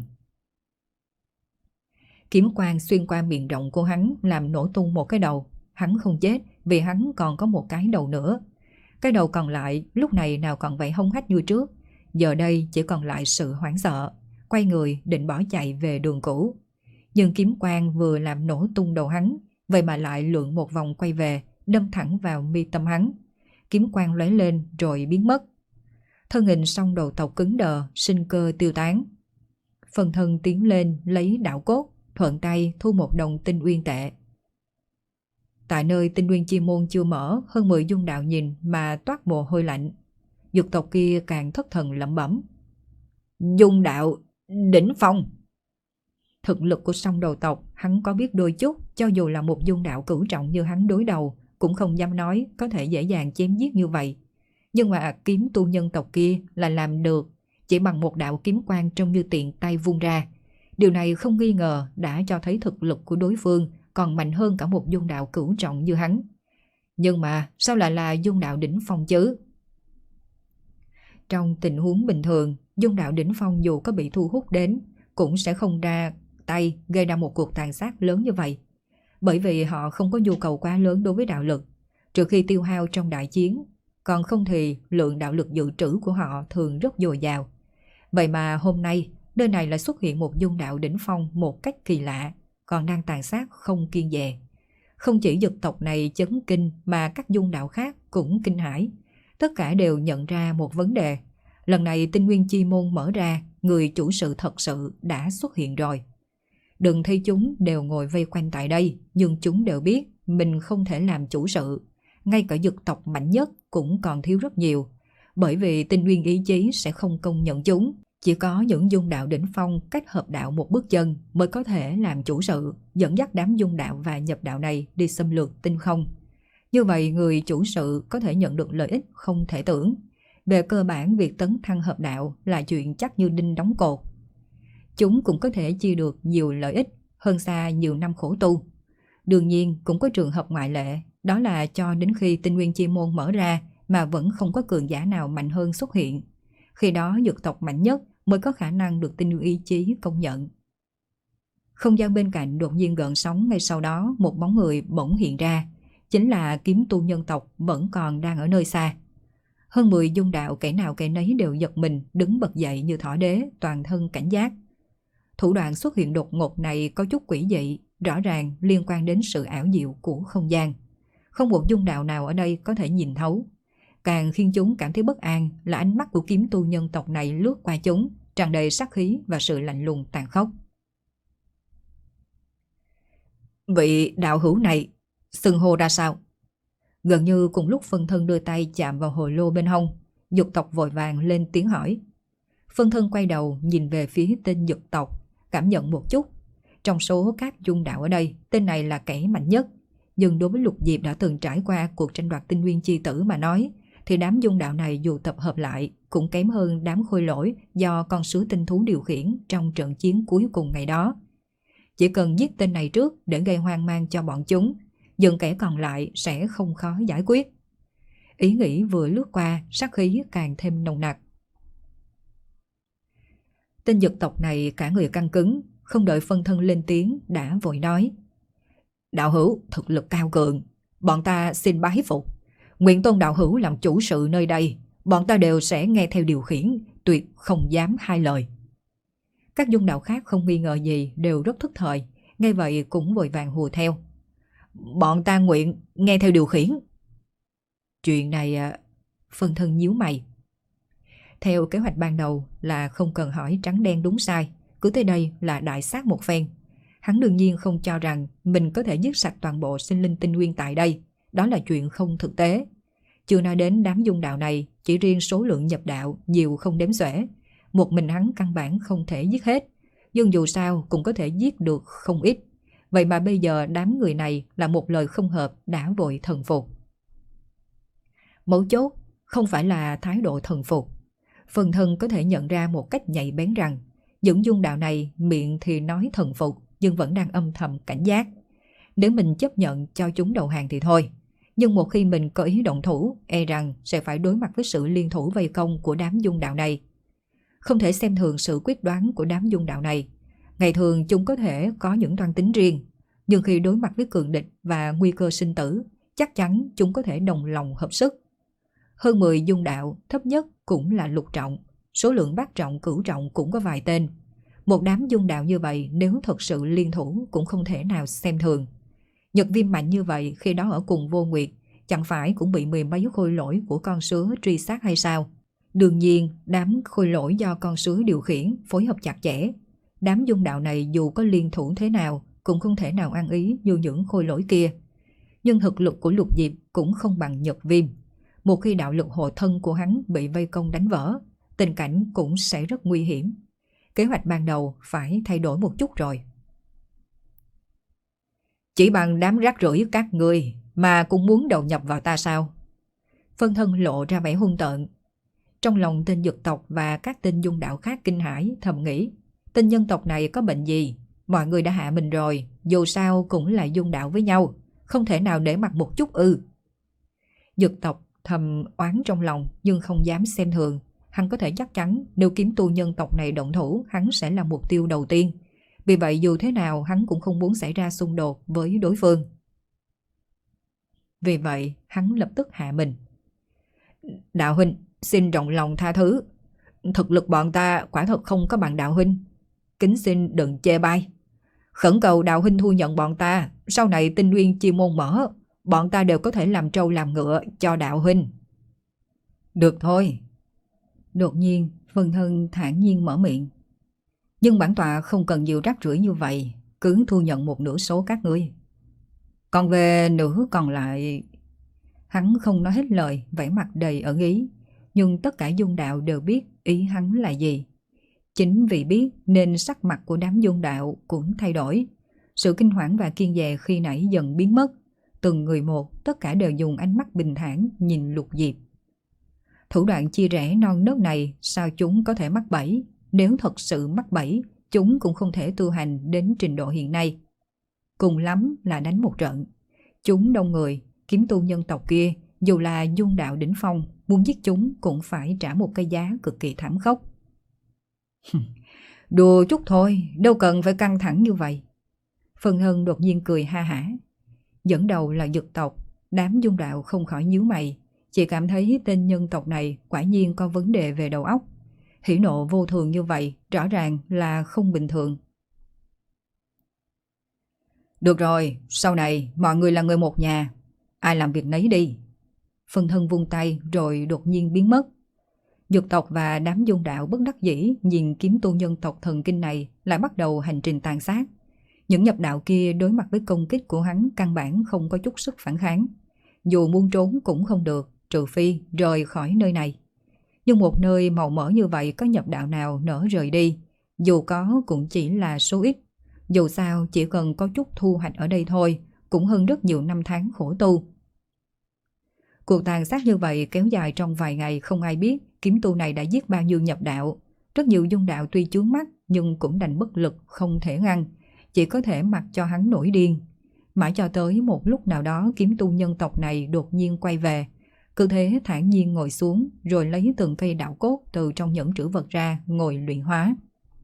Kiếm quang xuyên qua miệng rộng của hắn làm nổ tung một cái đầu. Hắn không chết vì hắn còn có một cái đầu nữa. Cái đầu còn lại lúc này nào còn vậy hông hách như trước, giờ đây chỉ còn lại sự hoảng sợ, quay người định bỏ chạy về đường cũ. Nhưng kiếm quang vừa làm nổ tung đầu hắn, vậy mà lại lượn một vòng quay về, đâm thẳng vào mi tâm hắn. Kiếm quang lóe lên rồi biến mất. Thân hình song đầu tộc cứng đờ, sinh cơ tiêu tán. Phần thân tiến lên lấy đạo cốt, thuận tay thu một đồng tinh uyên tệ. Tại nơi tinh uyên chi môn chưa mở, hơn mười dung đạo nhìn mà toát mồ hôi lạnh. Dược tộc kia càng thất thần lẩm bẩm. Dung đạo đỉnh phong. Thực lực của song đầu tộc hắn có biết đôi chút, cho dù là một dung đạo cửu trọng như hắn đối đầu, cũng không dám nói có thể dễ dàng chém giết như vậy. Nhưng mà kiếm tu nhân tộc kia là làm được, chỉ bằng một đạo kiếm quang trông như tiện tay vung ra. Điều này không nghi ngờ đã cho thấy thực lực của đối phương còn mạnh hơn cả một dung đạo cửu trọng như hắn. Nhưng mà sao lại là dung đạo đỉnh phong chứ? Trong tình huống bình thường, dung đạo đỉnh phong dù có bị thu hút đến, cũng sẽ không ra tay gây ra một cuộc tàn sát lớn như vậy. Bởi vì họ không có nhu cầu quá lớn đối với đạo lực, trừ khi tiêu hao trong đại chiến, còn không thì lượng đạo lực dự trữ của họ thường rất dồi dào. Vậy mà hôm nay, nơi này lại xuất hiện một dung đạo đỉnh phong một cách kỳ lạ, còn đang tàn sát không kiêng dè. Không chỉ dực tộc này chấn kinh mà các dung đạo khác cũng kinh hãi. Tất cả đều nhận ra một vấn đề. Lần này tinh nguyên chi môn mở ra, người chủ sự thật sự đã xuất hiện rồi. Đừng thấy chúng đều ngồi vây quanh tại đây, nhưng chúng đều biết mình không thể làm chủ sự. Ngay cả dực tộc mạnh nhất cũng còn thiếu rất nhiều. Bởi vì tinh nguyên ý chí sẽ không công nhận chúng. Chỉ có những dung đạo đỉnh phong cách hợp đạo một bước chân mới có thể làm chủ sự, dẫn dắt đám dung đạo và nhập đạo này đi xâm lược tinh không. Như vậy người chủ sự có thể nhận được lợi ích không thể tưởng. Về cơ bản việc tấn thăng hợp đạo là chuyện chắc như đinh đóng cột. Chúng cũng có thể chia được nhiều lợi ích hơn xa nhiều năm khổ tu. Đương nhiên cũng có trường hợp ngoại lệ, đó là cho đến khi tinh nguyên chi môn mở ra mà vẫn không có cường giả nào mạnh hơn xuất hiện. Khi đó dược tộc mạnh nhất mới có khả năng được tinh nguyên ý chí công nhận. Không gian bên cạnh đột nhiên gợn sóng, ngay sau đó một bóng người bỗng hiện ra. Chính là kiếm tu nhân tộc vẫn còn đang ở nơi xa. Hơn mười dung đạo kẻ nào kẻ nấy đều giật mình, đứng bật dậy như thỏ đế, toàn thân cảnh giác. Thủ đoạn xuất hiện đột ngột này có chút quỷ dị, rõ ràng liên quan đến sự ảo diệu của không gian. Không một dung đạo nào ở đây có thể nhìn thấu. Càng khiến chúng cảm thấy bất an là ánh mắt của kiếm tu nhân tộc này lướt qua chúng, tràn đầy sát khí và sự lạnh lùng tàn khốc. Vị đạo hữu này xưng hô ra sao? Gần như cùng lúc phân thân đưa tay chạm vào hồ lô bên hông, dực tộc vội vàng lên tiếng hỏi. Phân thân quay đầu nhìn về phía tên dực tộc, cảm nhận một chút. Trong số các dung đạo ở đây, tên này là kẻ mạnh nhất. Nhưng đối với Lục Diệp đã từng trải qua cuộc tranh đoạt tinh nguyên chi tử mà nói, thì đám dung đạo này dù tập hợp lại cũng kém hơn đám khôi lỗi do con sứ tinh thú điều khiển trong trận chiến cuối cùng ngày đó. Chỉ cần giết tên này trước để gây hoang mang cho bọn chúng, dần kẻ còn lại sẽ không khó giải quyết. Ý nghĩ vừa lướt qua, sát khí càng thêm nồng nặc. Tên dực tộc này cả người căng cứng, không đợi phân thân lên tiếng đã vội nói. Đạo hữu thực lực cao cường, bọn ta xin bái phục. Nguyện tôn đạo hữu làm chủ sự nơi đây, bọn ta đều sẽ nghe theo điều khiển, tuyệt không dám hai lời. Các dung đạo khác không nghi ngờ gì đều rất thức thời, nghe vậy cũng vội vàng hùa theo. Bọn ta nguyện nghe theo điều khiển. Chuyện này à, phân thân nhíu mày. Theo kế hoạch ban đầu là không cần hỏi trắng đen đúng sai, cứ tới đây là đại sát một phen. Hắn đương nhiên không cho rằng mình có thể giết sạch toàn bộ sinh linh tinh nguyên tại đây, đó là chuyện không thực tế. Chưa nói đến đám dung đạo này, chỉ riêng số lượng nhập đạo nhiều không đếm xuể, một mình hắn căn bản không thể giết hết, nhưng dù sao cũng có thể giết được không ít. Vậy mà bây giờ đám người này là một lời không hợp đã vội thần phục. Mấu chốt không phải là thái độ thần phục. Phần thân có thể nhận ra một cách nhạy bén rằng những dung đạo này miệng thì nói thần phục nhưng vẫn đang âm thầm cảnh giác. Nếu mình chấp nhận cho chúng đầu hàng thì thôi, nhưng một khi mình có ý động thủ, e rằng sẽ phải đối mặt với sự liên thủ vây công của đám dung đạo này. Không thể xem thường sự quyết đoán của đám dung đạo này. Ngày thường chúng có thể có những toan tính riêng, nhưng khi đối mặt với cường địch và nguy cơ sinh tử, chắc chắn chúng có thể đồng lòng hợp sức. Hơn mười dung đạo, thấp nhất cũng là lục trọng, số lượng bát trọng cửu trọng cũng có vài tên. Một đám dung đạo như vậy nếu thật sự liên thủ cũng không thể nào xem thường. Nhật Viêm mạnh như vậy khi đó ở cùng Vô Nguyệt, chẳng phải cũng bị mười mấy khôi lỗi của con sứa truy sát hay sao? Đương nhiên, đám khôi lỗi do con sứa điều khiển, phối hợp chặt chẽ. Đám dung đạo này dù có liên thủ thế nào, cũng không thể nào ăn ý như những khôi lỗi kia. Nhưng thực lực của Lục Diệp cũng không bằng Nhật Viêm. Một khi đạo lực hộ thân của hắn bị vây công đánh vỡ, tình cảnh cũng sẽ rất nguy hiểm. Kế hoạch ban đầu phải thay đổi một chút rồi. Chỉ bằng đám rác rưởi các ngươi mà cũng muốn đầu nhập vào ta sao? Phân thân lộ ra vẻ hung tợn. Trong lòng tên Dực tộc và các tên dung đạo khác kinh hãi, thầm nghĩ, tên nhân tộc này có bệnh gì? Mọi người đã hạ mình rồi, dù sao cũng là dung đạo với nhau, không thể nào để mặt một chút ư. Dực tộc thầm oán trong lòng nhưng không dám xem thường. Hắn có thể chắc chắn nếu kiếm tu nhân tộc này động thủ, hắn sẽ là mục tiêu đầu tiên. Vì vậy dù thế nào hắn cũng không muốn xảy ra xung đột với đối phương. Vì vậy hắn lập tức hạ mình. Đạo huynh, xin rộng lòng tha thứ. Thực lực bọn ta quả thật không có bằng đạo huynh. Kính xin đừng chê bai. Khẩn cầu đạo huynh thu nhận bọn ta. Sau này tinh nguyên chi môn mở, bọn ta đều có thể làm trâu làm ngựa cho đạo huynh. Được thôi. Đột nhiên phân thân thản nhiên mở miệng. Nhưng bản tọa không cần nhiều rác rưởi như vậy, cứ thu nhận một nửa số các ngươi. Còn về nửa còn lại... Hắn không nói hết lời, vẻ mặt đầy ẩn ý, nhưng tất cả dung đạo đều biết ý hắn là gì. Chính vì biết nên sắc mặt của đám dung đạo cũng thay đổi. Sự kinh hoảng và kiêng dè khi nãy dần biến mất. Từng người một, tất cả đều dùng ánh mắt bình thản nhìn Lục Diệp. Thủ đoạn chia rẽ non nớt này sao chúng có thể mắc bẫy? Nếu thật sự mắc bẫy, chúng cũng không thể tu hành đến trình độ hiện nay. Cùng lắm là đánh một trận. Chúng đông người, kiếm tu nhân tộc kia, dù là dung đạo đỉnh phong, muốn giết chúng cũng phải trả một cái giá cực kỳ thảm khốc. Đùa chút thôi, đâu cần phải căng thẳng như vậy. Phần Hân đột nhiên cười ha hả. Dẫn đầu là Dực tộc, đám dung đạo không khỏi nhíu mày, chỉ cảm thấy tên nhân tộc này quả nhiên có vấn đề về đầu óc. Hỉ nộ vô thường như vậy rõ ràng là không bình thường. Được rồi, sau này mọi người là người một nhà, ai làm việc nấy đi. Phần Thân vung tay rồi đột nhiên biến mất. Dực tộc và đám dung đạo bất đắc dĩ nhìn kiếm tu nhân tộc thần kinh này lại bắt đầu hành trình tàn sát. Những nhập đạo kia đối mặt với công kích của hắn căn bản không có chút sức phản kháng. Dù muốn trốn cũng không được, trừ phi rời khỏi nơi này. Nhưng một nơi màu mỡ như vậy có nhập đạo nào nỡ rời đi, dù có cũng chỉ là số ít. Dù sao chỉ cần có chút thu hoạch ở đây thôi, cũng hơn rất nhiều năm tháng khổ tu. Cuộc tàn sát như vậy kéo dài trong vài ngày, không ai biết kiếm tu này đã giết bao nhiêu nhập đạo. Rất nhiều dung đạo tuy chướng mắt nhưng cũng đành bất lực không thể ngăn, chỉ có thể mặc cho hắn nổi điên. Mãi cho tới một lúc nào đó kiếm tu nhân tộc này đột nhiên quay về. Cứ thế thản nhiên ngồi xuống rồi lấy từng cây đạo cốt từ trong nhẫn trữ vật ra ngồi luyện hóa.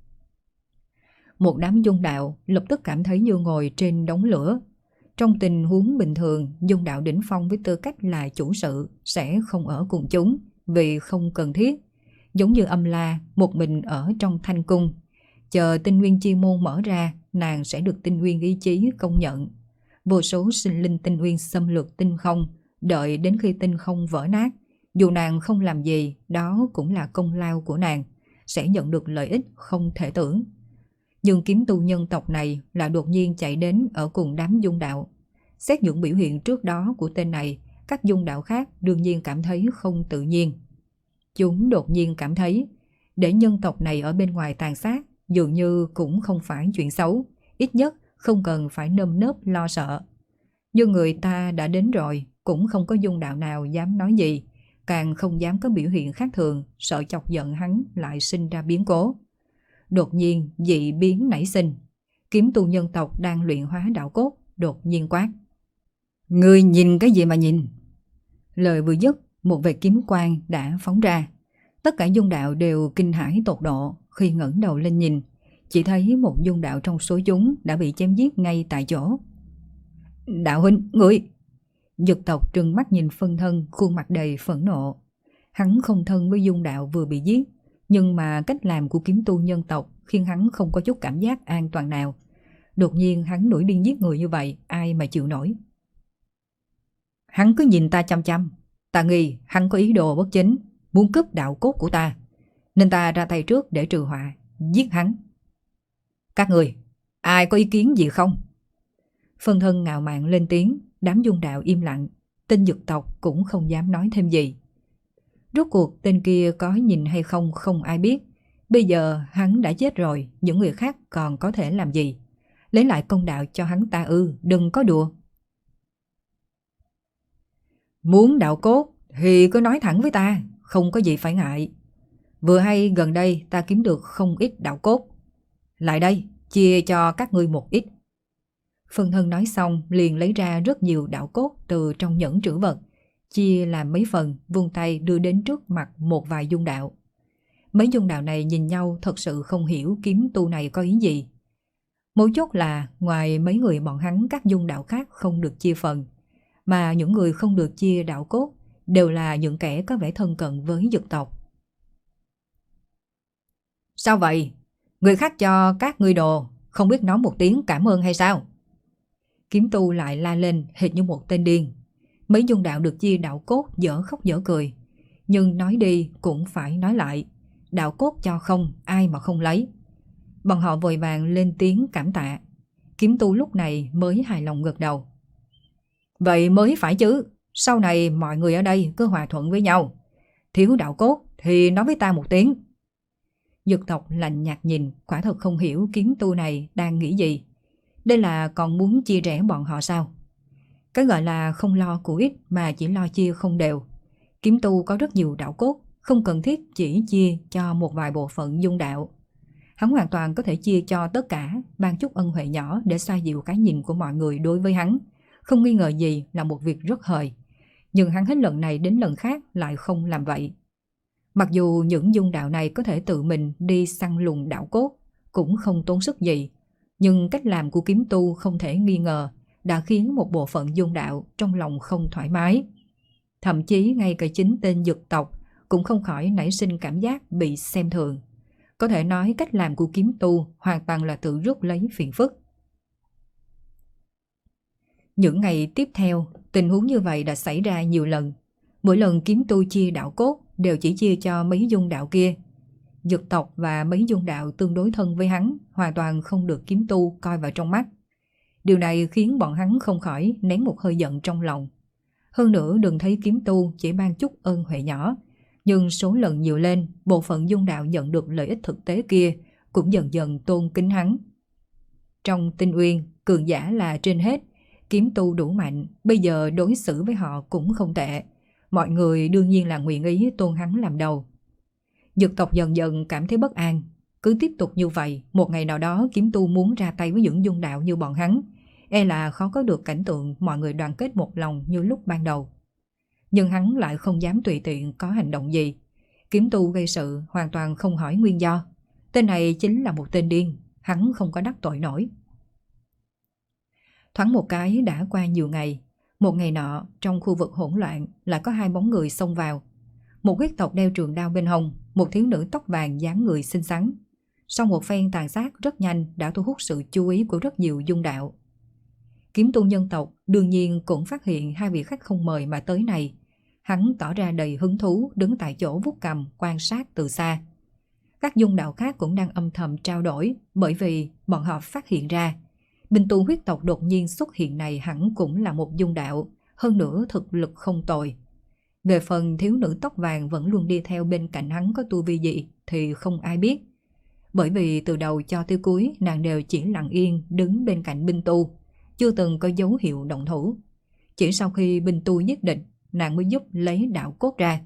Một đám dung đạo lập tức cảm thấy như ngồi trên đống lửa. Trong tình huống bình thường, dung đạo đỉnh phong với tư cách là chủ sự sẽ không ở cùng chúng vì không cần thiết. Giống như Âm La một mình ở trong thanh cung. Chờ tinh nguyên chi môn mở ra, nàng sẽ được tinh nguyên ý chí công nhận. Vô số sinh linh tinh nguyên xâm lược tinh không, đợi đến khi tinh không vỡ nát. Dù nàng không làm gì, đó cũng là công lao của nàng, sẽ nhận được lợi ích không thể tưởng. Nhưng kiếm tu nhân tộc này là đột nhiên chạy đến ở cùng đám dung đạo. Xét những biểu hiện trước đó của tên này, các dung đạo khác đương nhiên cảm thấy không tự nhiên. Chúng đột nhiên cảm thấy, để nhân tộc này ở bên ngoài tàn sát dường như cũng không phải chuyện xấu, ít nhất không cần phải nơm nớp lo sợ. Nhưng người ta đã đến rồi, cũng không có dung đạo nào dám nói gì, càng không dám có biểu hiện khác thường, sợ chọc giận hắn lại sinh ra biến cố. Đột nhiên dị biến nảy sinh. Kiếm tu nhân tộc đang luyện hóa đạo cốt đột nhiên quát: Ngươi nhìn cái gì mà nhìn? Lời vừa dứt, một vệt kiếm quang đã phóng ra. Tất cả dung đạo đều kinh hãi tột độ. Khi ngẩng đầu lên nhìn, chỉ thấy một dung đạo trong số chúng đã bị chém giết ngay tại chỗ. Đạo huynh, ngươi! Dực tộc trừng mắt nhìn phân thân, khuôn mặt đầy phẫn nộ. Hắn không thân với dung đạo vừa bị giết, Nhưng mà cách làm của kiếm tu nhân tộc khiến hắn không có chút cảm giác an toàn nào. Đột nhiên hắn nổi điên giết người như vậy, ai mà chịu nổi. Hắn cứ nhìn ta chăm chăm, ta nghi hắn có ý đồ bất chính, muốn cướp đạo cốt của ta, nên ta ra tay trước để trừ họa, giết hắn. Các người, ai có ý kiến gì không? Phân thân ngạo mạn lên tiếng, đám dung đạo im lặng, tên dực tộc cũng không dám nói thêm gì. Rốt cuộc tên kia có nhìn hay không không ai biết. Bây giờ hắn đã chết rồi, những người khác còn có thể làm gì? Lấy lại công đạo cho hắn ta ư, đừng có đùa. Muốn đạo cốt thì cứ nói thẳng với ta, không có gì phải ngại. Vừa hay gần đây ta kiếm được không ít đạo cốt. Lại đây, chia cho các ngươi một ít. Phân thân nói xong liền lấy ra rất nhiều đạo cốt từ trong nhẫn trữ vật, chia làm mấy phần, vung tay đưa đến trước mặt một vài dung đạo. Mấy dung đạo này nhìn nhau thật sự không hiểu kiếm tu này có ý gì. Mấu chốt là ngoài mấy người bọn hắn, các dung đạo khác không được chia phần, mà những người không được chia đạo cốt đều là những kẻ có vẻ thân cận với dực tộc. Sao vậy? Người khác cho các ngươi đồ, không biết nói một tiếng cảm ơn hay sao? Kiếm tu lại la lên hệt như một tên điên. Mấy dung đạo được chia đạo cốt dở khóc dở cười, nhưng nói đi cũng phải nói lại. Đạo cốt cho không, ai mà không lấy. Bọn họ vội vàng lên tiếng cảm tạ. Kiếm tu lúc này mới hài lòng gật đầu. Vậy mới phải chứ, sau này mọi người ở đây cứ hòa thuận với nhau. Thiếu đạo cốt thì nói với ta một tiếng. Dực tộc lạnh nhạt nhìn, quả thật không hiểu kiếm tu này đang nghĩ gì. Đây là còn muốn chia rẽ bọn họ sao? Cái gọi là không lo của ít mà chỉ lo chia không đều. Kiếm tu có rất nhiều đạo cốt, không cần thiết chỉ chia cho một vài bộ phận dung đạo. Hắn hoàn toàn có thể chia cho tất cả, ban chút ân huệ nhỏ để xoa dịu cái nhìn của mọi người đối với hắn. Không nghi ngờ gì là một việc rất hời. Nhưng hắn hết lần này đến lần khác lại không làm vậy. Mặc dù những dung đạo này có thể tự mình đi săn lùng đạo cốt, cũng không tốn sức gì, nhưng cách làm của kiếm tu không thể nghi ngờ đã khiến một bộ phận dung đạo trong lòng không thoải mái. Thậm chí ngay cả chính tên dực tộc cũng không khỏi nảy sinh cảm giác bị xem thường. Có thể nói cách làm của kiếm tu hoàn toàn là tự rút lấy phiền phức. Những ngày tiếp theo, tình huống như vậy đã xảy ra nhiều lần. Mỗi lần kiếm tu chia đạo cốt đều chỉ chia cho mấy dung đạo kia. Dực tộc và mấy dung đạo tương đối thân với hắn hoàn toàn không được kiếm tu coi vào trong mắt. Điều này khiến bọn hắn không khỏi nén một hơi giận trong lòng. Hơn nữa đừng thấy kiếm tu chỉ ban chút ơn huệ nhỏ, nhưng số lần nhiều lên, bộ phận dung đạo nhận được lợi ích thực tế kia cũng dần dần tôn kính hắn. Trong Tinh Uyên, cường giả là trên hết, kiếm tu đủ mạnh, bây giờ đối xử với họ cũng không tệ. Mọi người đương nhiên là nguyện ý tôn hắn làm đầu. Dực tộc dần dần cảm thấy bất an. Cứ tiếp tục như vậy, một ngày nào đó kiếm tu muốn ra tay với những dung đạo như bọn hắn, e là khó có được cảnh tượng mọi người đoàn kết một lòng như lúc ban đầu. Nhưng hắn lại không dám tùy tiện có hành động gì. Kiếm tu gây sự hoàn toàn không hỏi nguyên do. Tên này chính là một tên điên, hắn không có đắc tội nổi. Thoáng một cái đã qua nhiều ngày. Một ngày nọ, trong khu vực hỗn loạn lại có hai bóng người xông vào. Một huyết tộc đeo trường đao bên hông, một thiếu nữ tóc vàng dáng người xinh xắn. Sau một phen tàn sát rất nhanh đã thu hút sự chú ý của rất nhiều dung đạo. Kiếm tu nhân tộc đương nhiên cũng phát hiện hai vị khách không mời mà tới này. Hắn tỏ ra đầy hứng thú, đứng tại chỗ vuốt cằm quan sát từ xa. Các dung đạo khác cũng đang âm thầm trao đổi, bởi vì bọn họ phát hiện ra binh tu huyết tộc đột nhiên xuất hiện này hẳn cũng là một dung đạo, hơn nữa thực lực không tồi. Về phần thiếu nữ tóc vàng vẫn luôn đi theo bên cạnh hắn có tu vi gì thì không ai biết. Bởi vì từ đầu cho tới cuối nàng đều chỉ lặng yên đứng bên cạnh binh tu, chưa từng có dấu hiệu động thủ. Chỉ sau khi binh tu nhất định, nàng mới giúp lấy đạo cốt ra.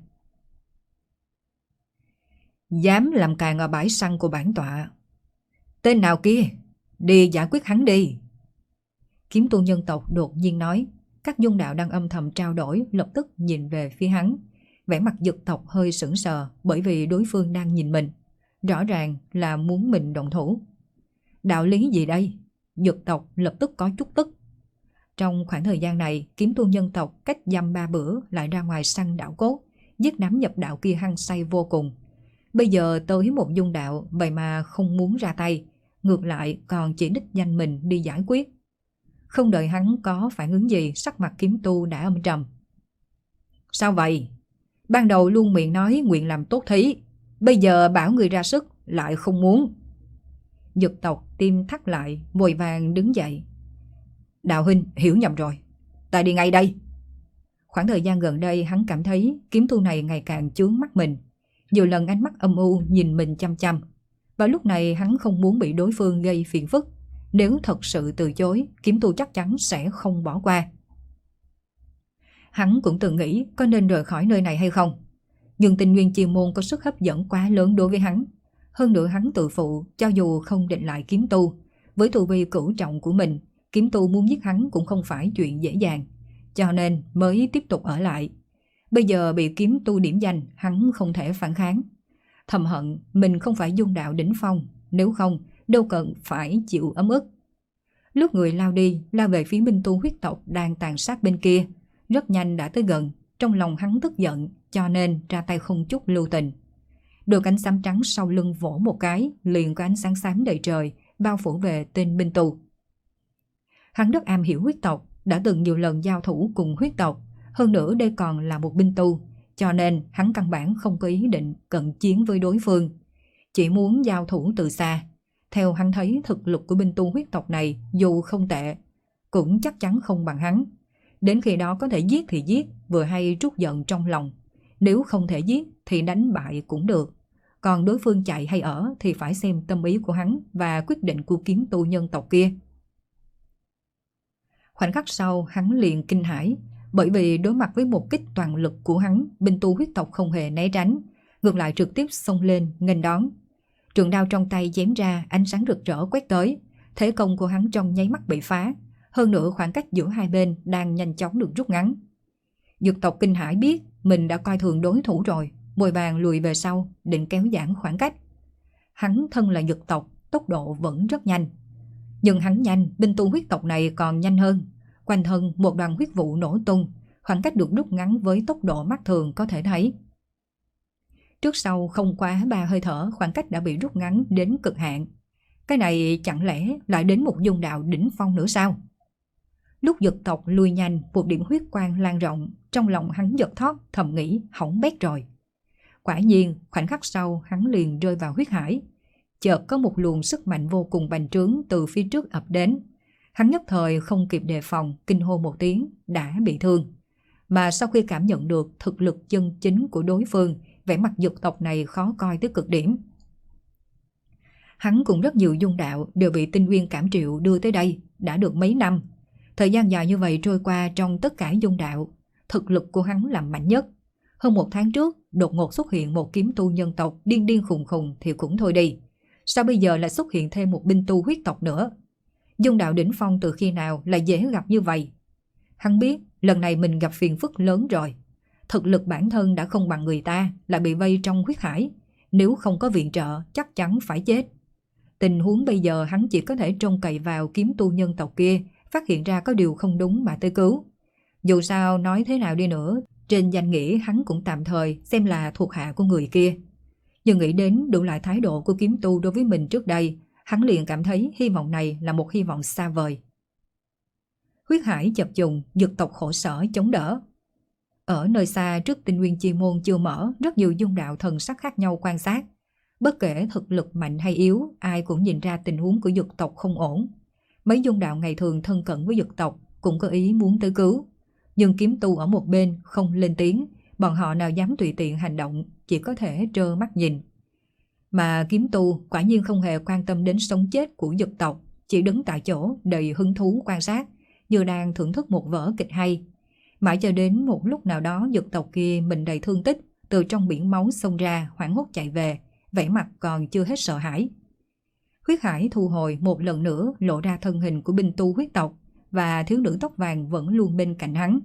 Dám làm càn ở bãi săn của bản tọa. Tên nào kia, đi giải quyết hắn đi. Kiếm tu nhân tộc đột nhiên nói. Các dung đạo đang âm thầm trao đổi lập tức nhìn về phía hắn. Vẻ mặt dực tộc hơi sững sờ bởi vì đối phương đang nhìn mình. Rõ ràng là muốn mình động thủ. Đạo lý gì đây? Dực tộc lập tức có chút tức. Trong khoảng thời gian này, kiếm tu nhân tộc cách dăm ba bữa lại ra ngoài săn đạo cốt, giết đám nhập đạo kia hăng say vô cùng. Bây giờ tới một dung đạo, vậy mà không muốn ra tay, ngược lại còn chỉ đích danh mình đi giải quyết. Không đợi hắn có phản ứng gì, sắc mặt kiếm tu đã âm trầm. Sao vậy? Ban đầu luôn miệng nói nguyện làm tốt thí, bây giờ bảo người ra sức lại không muốn. Dực tộc tim thắt lại, vội vàng đứng dậy. Đạo huynh hiểu nhầm rồi, ta đi ngay đây. Khoảng thời gian gần đây hắn cảm thấy kiếm tu này ngày càng chướng mắt mình, nhiều lần ánh mắt âm u nhìn mình chăm chăm. Và lúc này hắn không muốn bị đối phương gây phiền phức. Nếu thật sự từ chối, kiếm tu chắc chắn sẽ không bỏ qua. Hắn cũng từng nghĩ có nên rời khỏi nơi này hay không. Nhưng tinh nguyên chi môn có sức hấp dẫn quá lớn đối với hắn. Hơn nữa hắn tự phụ, cho dù không định lại kiếm tu, với tu vi cửu trọng của mình, kiếm tu muốn giết hắn cũng không phải chuyện dễ dàng. Cho nên mới tiếp tục ở lại. Bây giờ bị kiếm tu điểm danh, hắn không thể phản kháng. Thầm hận mình không phải dung đạo đỉnh phong, nếu không đâu cần phải chịu ấm ức. Lúc người lao đi, lao về phía binh tu huyết tộc đang tàn sát bên kia, rất nhanh đã tới gần. Trong lòng hắn tức giận, cho nên ra tay không chút lưu tình. Đôi cánh xám trắng sau lưng vỗ một cái, liền có ánh sáng xám đầy trời bao phủ về tên binh tu. Hắn rất am hiểu huyết tộc, đã từng nhiều lần giao thủ cùng huyết tộc, hơn nữa đây còn là một binh tu, cho nên hắn căn bản không có ý định cận chiến với đối phương, chỉ muốn giao thủ từ xa. Theo hắn thấy thực lực của binh tu huyết tộc này dù không tệ, cũng chắc chắn không bằng hắn. Đến khi đó có thể giết thì giết, vừa hay trút giận trong lòng. Nếu không thể giết thì đánh bại cũng được. Còn đối phương chạy hay ở thì phải xem tâm ý của hắn và quyết định của kiếm tu nhân tộc kia. Khoảnh khắc sau hắn liền kinh hãi, bởi vì đối mặt với một kích toàn lực của hắn, binh tu huyết tộc không hề né tránh, ngược lại trực tiếp xông lên nghênh đón. Trường đao trong tay chém ra, ánh sáng rực rỡ quét tới, thế công của hắn trong nháy mắt bị phá, hơn nữa khoảng cách giữa hai bên đang nhanh chóng được rút ngắn. Dực tộc kinh hãi biết mình đã coi thường đối thủ rồi, vội vàng lùi về sau, định kéo giãn khoảng cách. Hắn thân là dực tộc, tốc độ vẫn rất nhanh. Nhưng hắn nhanh, binh tu huyết tộc này còn nhanh hơn. Quanh thân một đoàn huyết vụ nổ tung, khoảng cách được rút ngắn với tốc độ mắt thường có thể thấy. Trước sau không quá ba hơi thở, khoảng cách đã bị rút ngắn đến cực hạn. Cái này chẳng lẽ lại đến một dung đạo đỉnh phong nữa sao? Lúc dực tộc lui nhanh, một điểm huyết quang lan rộng, trong lòng hắn giật thót, thầm nghĩ hỏng bét rồi. Quả nhiên, khoảnh khắc sau hắn liền rơi vào huyết hải. Chợt có một luồng sức mạnh vô cùng bành trướng từ phía trước ập đến. Hắn nhất thời không kịp đề phòng, kinh hô một tiếng, đã bị thương. Mà sau khi cảm nhận được thực lực chân chính của đối phương, vẻ mặt dực tộc này khó coi tới cực điểm. Hắn cùng rất nhiều dung đạo đều bị tinh nguyên cảm triệu đưa tới đây, đã được mấy năm. Thời gian dài như vậy trôi qua, trong tất cả dung đạo, thực lực của hắn là mạnh nhất. Hơn một tháng trước, đột ngột xuất hiện một kiếm tu nhân tộc điên điên khùng khùng thì cũng thôi đi. Sao bây giờ lại xuất hiện thêm một binh tu huyết tộc nữa? Dung đạo đỉnh phong từ khi nào lại dễ gặp như vậy? Hắn biết lần này mình gặp phiền phức lớn rồi. Thực lực bản thân đã không bằng người ta, lại bị vây trong huyết hải. Nếu không có viện trợ chắc chắn phải chết. Tình huống bây giờ hắn chỉ có thể trông cậy vào kiếm tu nhân tộc kia phát hiện ra có điều không đúng mà tới cứu. Dù sao nói thế nào đi nữa, trên danh nghĩa hắn cũng tạm thời xem là thuộc hạ của người kia. Nhưng nghĩ đến đủ lại thái độ của kiếm tu đối với mình trước đây, hắn liền cảm thấy hy vọng này là một hy vọng xa vời. Huyết hải chập trùng, dực tộc khổ sở chống đỡ. Ở nơi xa trước tinh nguyên chi môn chưa mở, rất nhiều dung đạo thần sắc khác nhau quan sát. Bất kể thực lực mạnh hay yếu, ai cũng nhìn ra tình huống của dực tộc không ổn. Mấy dung đạo ngày thường thân cận với dực tộc cũng có ý muốn tới cứu. Nhưng kiếm tu ở một bên không lên tiếng, bọn họ nào dám tùy tiện hành động, chỉ có thể trơ mắt nhìn. Mà kiếm tu quả nhiên không hề quan tâm đến sống chết của dực tộc, chỉ đứng tại chỗ đầy hứng thú quan sát, như đang thưởng thức một vở kịch hay. Mãi cho đến một lúc nào đó dực tộc kia mình đầy thương tích, từ trong biển máu xông ra, hoảng hốt chạy về, vẻ mặt còn chưa hết sợ hãi. Huyết hải thu hồi một lần nữa, lộ ra thân hình của binh tu huyết tộc, và thiếu nữ tóc vàng vẫn luôn bên cạnh hắn.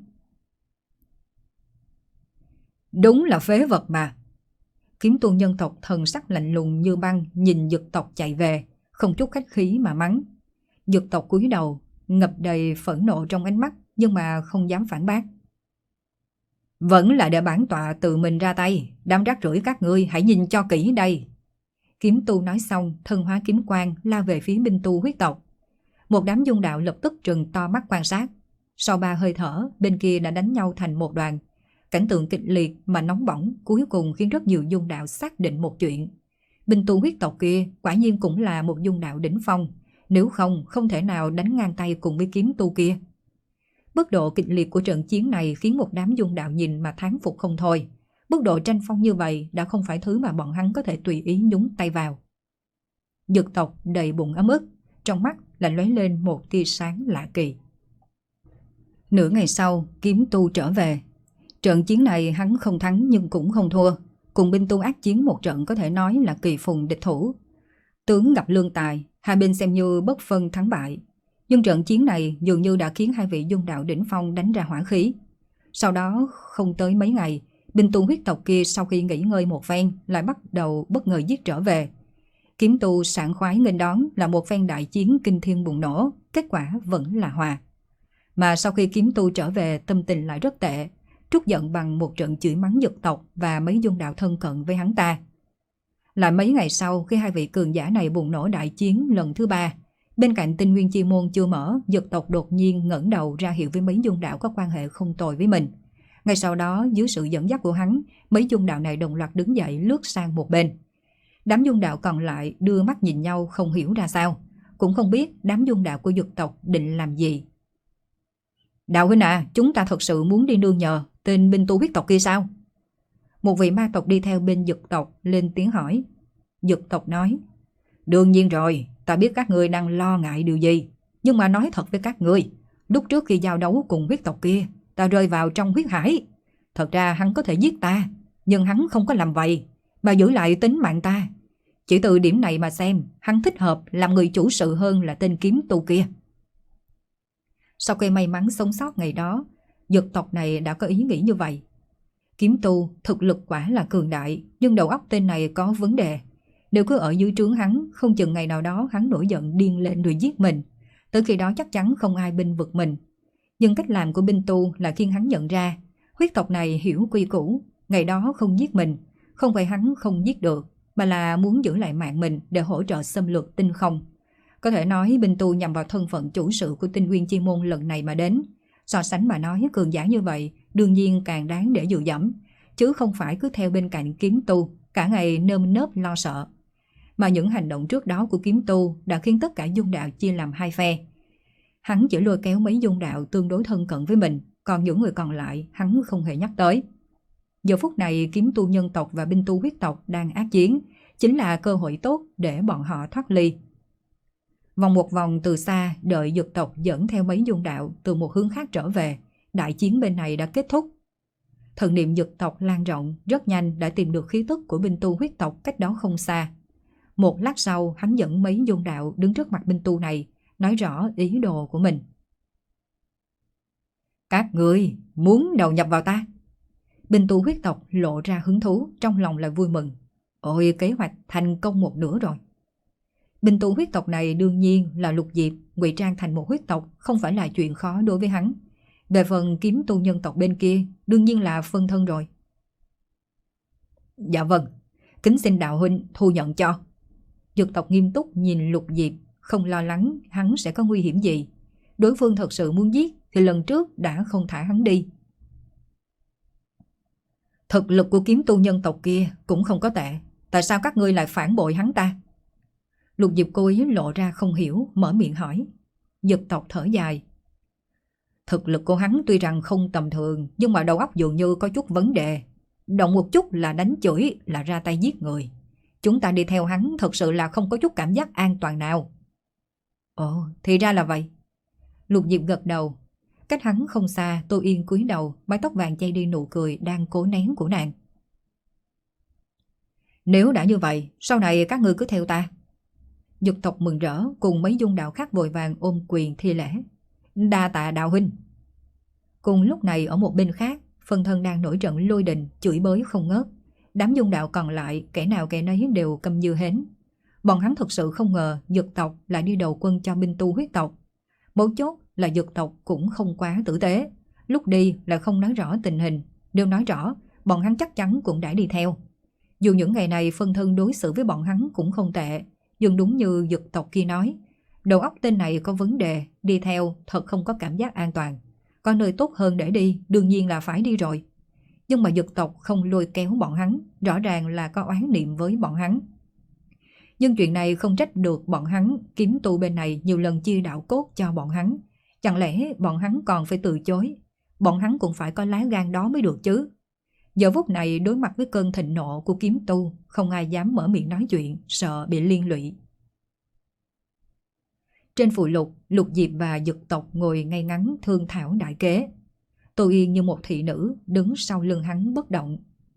Đúng là phế vật mà. Kiếm tu nhân tộc thần sắc lạnh lùng như băng nhìn dực tộc chạy về, không chút khách khí mà mắng. Dực tộc cúi đầu, ngập đầy phẫn nộ trong ánh mắt, nhưng mà không dám phản bác. Vẫn là để bản tọa tự mình ra tay, đám rác rưởi các ngươi hãy nhìn cho kỹ đây. Kiếm tu nói xong, thân hóa kiếm quang lao về phía binh tu huyết tộc. Một đám dung đạo lập tức trừng to mắt quan sát. Sau ba hơi thở, bên kia đã đánh nhau thành một đoàn. Cảnh tượng kịch liệt mà nóng bỏng cuối cùng khiến rất nhiều dung đạo xác định một chuyện. Binh tu huyết tộc kia quả nhiên cũng là một dung đạo đỉnh phong, nếu không không thể nào đánh ngang tay cùng với kiếm tu kia. Mức độ kịch liệt của trận chiến này khiến một đám dung đạo nhìn mà thán phục không thôi. Mức độ tranh phong như vậy đã không phải thứ mà bọn hắn có thể tùy ý nhúng tay vào. Dực tộc đầy bụng ấm ức, trong mắt lại lóe lên một tia sáng lạ kỳ. Nửa ngày sau, kiếm tu trở về. Trận chiến này hắn không thắng nhưng cũng không thua. Cùng binh tu ác chiến một trận có thể nói là kỳ phùng địch thủ. Tướng gặp lương tài, hai bên xem như bất phân thắng bại. Nhưng trận chiến này dường như đã khiến hai vị dung đạo đỉnh phong đánh ra hỏa khí. Sau đó không tới mấy ngày, binh tu huyết tộc kia sau khi nghỉ ngơi một phen lại bắt đầu bất ngờ giết trở về. Kiếm tu sảng khoái nghênh đón là một phen đại chiến kinh thiên bùng nổ, kết quả vẫn là hòa. Mà sau khi kiếm tu trở về tâm tình lại rất tệ, trút giận bằng một trận chửi mắng dực tộc và mấy dung đạo thân cận với hắn ta. Lại mấy ngày sau khi hai vị cường giả này bùng nổ đại chiến lần thứ ba, bên cạnh tinh nguyên chi môn chưa mở, dực tộc đột nhiên ngẩng đầu ra hiệu với mấy dung đạo có quan hệ không tồi với mình. Ngay sau đó dưới sự dẫn dắt của hắn, mấy dung đạo này đồng loạt đứng dậy lướt sang một bên. Đám dung đạo còn lại đưa mắt nhìn nhau không hiểu ra sao, cũng không biết đám dung đạo của dực tộc định làm gì. Đạo huynh à, chúng ta thật sự muốn đi nương nhờ tên binh tu huyết tộc kia sao? Một vị ma tộc đi theo bên dực tộc lên tiếng hỏi. Dực tộc nói, đương nhiên rồi, ta biết các ngươi đang lo ngại điều gì. Nhưng mà nói thật với các ngươi, lúc trước khi giao đấu cùng huyết tộc kia, ta rơi vào trong huyết hải. Thật ra hắn có thể giết ta, nhưng hắn không có làm vậy, mà giữ lại tính mạng ta. Chỉ từ điểm này mà xem, hắn thích hợp làm người chủ sự hơn là tên kiếm tu kia. Sau khi may mắn sống sót ngày đó, dực tộc này đã có ý nghĩ như vậy. Kiếm tu thực lực quả là cường đại, nhưng đầu óc tên này có vấn đề. Nếu cứ ở dưới trướng hắn, không chừng ngày nào đó hắn nổi giận điên lên rồi giết mình. Tới khi đó chắc chắn không ai binh vực mình. Nhưng cách làm của binh tu là khiến hắn nhận ra, huyết tộc này hiểu quy củ, ngày đó không giết mình, không phải hắn không giết được, mà là muốn giữ lại mạng mình để hỗ trợ xâm lược tinh không. Có thể nói binh tu nhằm vào thân phận chủ sự của tinh nguyên chi môn lần này mà đến. So sánh mà nói cường giả như vậy đương nhiên càng đáng để dựa dẫm, chứ không phải cứ theo bên cạnh kiếm tu cả ngày nơm nớp lo sợ. Mà những hành động trước đó của kiếm tu đã khiến tất cả dung đạo chia làm hai phe. Hắn chỉ lôi kéo mấy dung đạo tương đối thân cận với mình, còn những người còn lại hắn không hề nhắc tới. Giờ phút này kiếm tu nhân tộc và binh tu huyết tộc đang ác chiến, chính là cơ hội tốt để bọn họ thoát ly. Vòng một vòng từ xa, đợi dực tộc dẫn theo mấy dung đạo từ một hướng khác trở về, đại chiến bên này đã kết thúc. Thần niệm dực tộc lan rộng, rất nhanh đã tìm được khí tức của binh tu huyết tộc cách đó không xa. Một lát sau, hắn dẫn mấy dung đạo đứng trước mặt binh tu này, nói rõ ý đồ của mình. Các ngươi muốn đầu nhập vào ta? Binh tu huyết tộc lộ ra hứng thú, trong lòng lại vui mừng. Ôi, kế hoạch thành công một nửa rồi. Binh tu huyết tộc này đương nhiên là Lục Diệp, ngụy trang thành một huyết tộc không phải là chuyện khó đối với hắn. Về phần kiếm tu nhân tộc bên kia, đương nhiên là phân thân rồi. Dạ vâng, kính xin đạo huynh thu nhận cho. Dực tộc nghiêm túc nhìn Lục Diệp, không lo lắng hắn sẽ có nguy hiểm gì. Đối phương thật sự muốn giết thì lần trước đã không thả hắn đi. Thực lực của kiếm tu nhân tộc kia cũng không có tệ, tại sao các ngươi lại phản bội hắn ta? Lục Diệp cô ý lộ ra không hiểu, mở miệng hỏi. Dực tộc thở dài. Thực lực của hắn tuy rằng không tầm thường, nhưng mà đầu óc dường như có chút vấn đề. Động một chút là đánh chửi, là ra tay giết người. Chúng ta đi theo hắn thật sự là không có chút cảm giác an toàn nào. Ồ, thì ra là vậy. Lục Diệp gật đầu. Cách hắn không xa, Tô Yên cúi đầu, mái tóc vàng che đi nụ cười đang cố nén của nàng. Nếu đã như vậy, sau này các ngươi cứ theo ta. Dực tộc mừng rỡ, cùng mấy dung đạo khác vội vàng ôm quyền thi lễ. Đa tạ đạo huynh. Cùng lúc này ở một bên khác, phân thân đang nổi trận lôi đình, chửi bới không ngớt. Đám dung đạo còn lại, kẻ nào kẻ nấy đều câm như hến. Bọn hắn thật sự không ngờ dực tộc lại đi đầu quân cho binh tu huyết tộc. Mấu chốt là dực tộc cũng không quá tử tế, lúc đi là không nói rõ tình hình, Nếu nói rõ, bọn hắn chắc chắn cũng đã đi theo. Dù những ngày này phân thân đối xử với bọn hắn cũng không tệ, nhưng đúng như dực tộc kia nói, đầu óc tên này có vấn đề, đi theo thật không có cảm giác an toàn. Có nơi tốt hơn để đi, đương nhiên là phải đi rồi. Nhưng mà dực tộc không lôi kéo bọn hắn, rõ ràng là có oán niệm với bọn hắn. Nhưng chuyện này không trách được bọn hắn, kiếm tu bên này nhiều lần chia đạo cốt cho bọn hắn. Chẳng lẽ bọn hắn còn phải từ chối? Bọn hắn cũng phải có lá gan đó mới được chứ. Giờ phút này đối mặt với cơn thịnh nộ của kiếm tu, không ai dám mở miệng nói chuyện, sợ bị liên lụy. Trên phụ lục, Lục Diệp và dực tộc ngồi ngay ngắn thương thảo đại kế. Tô Yên như một thị nữ đứng sau lưng hắn bất động.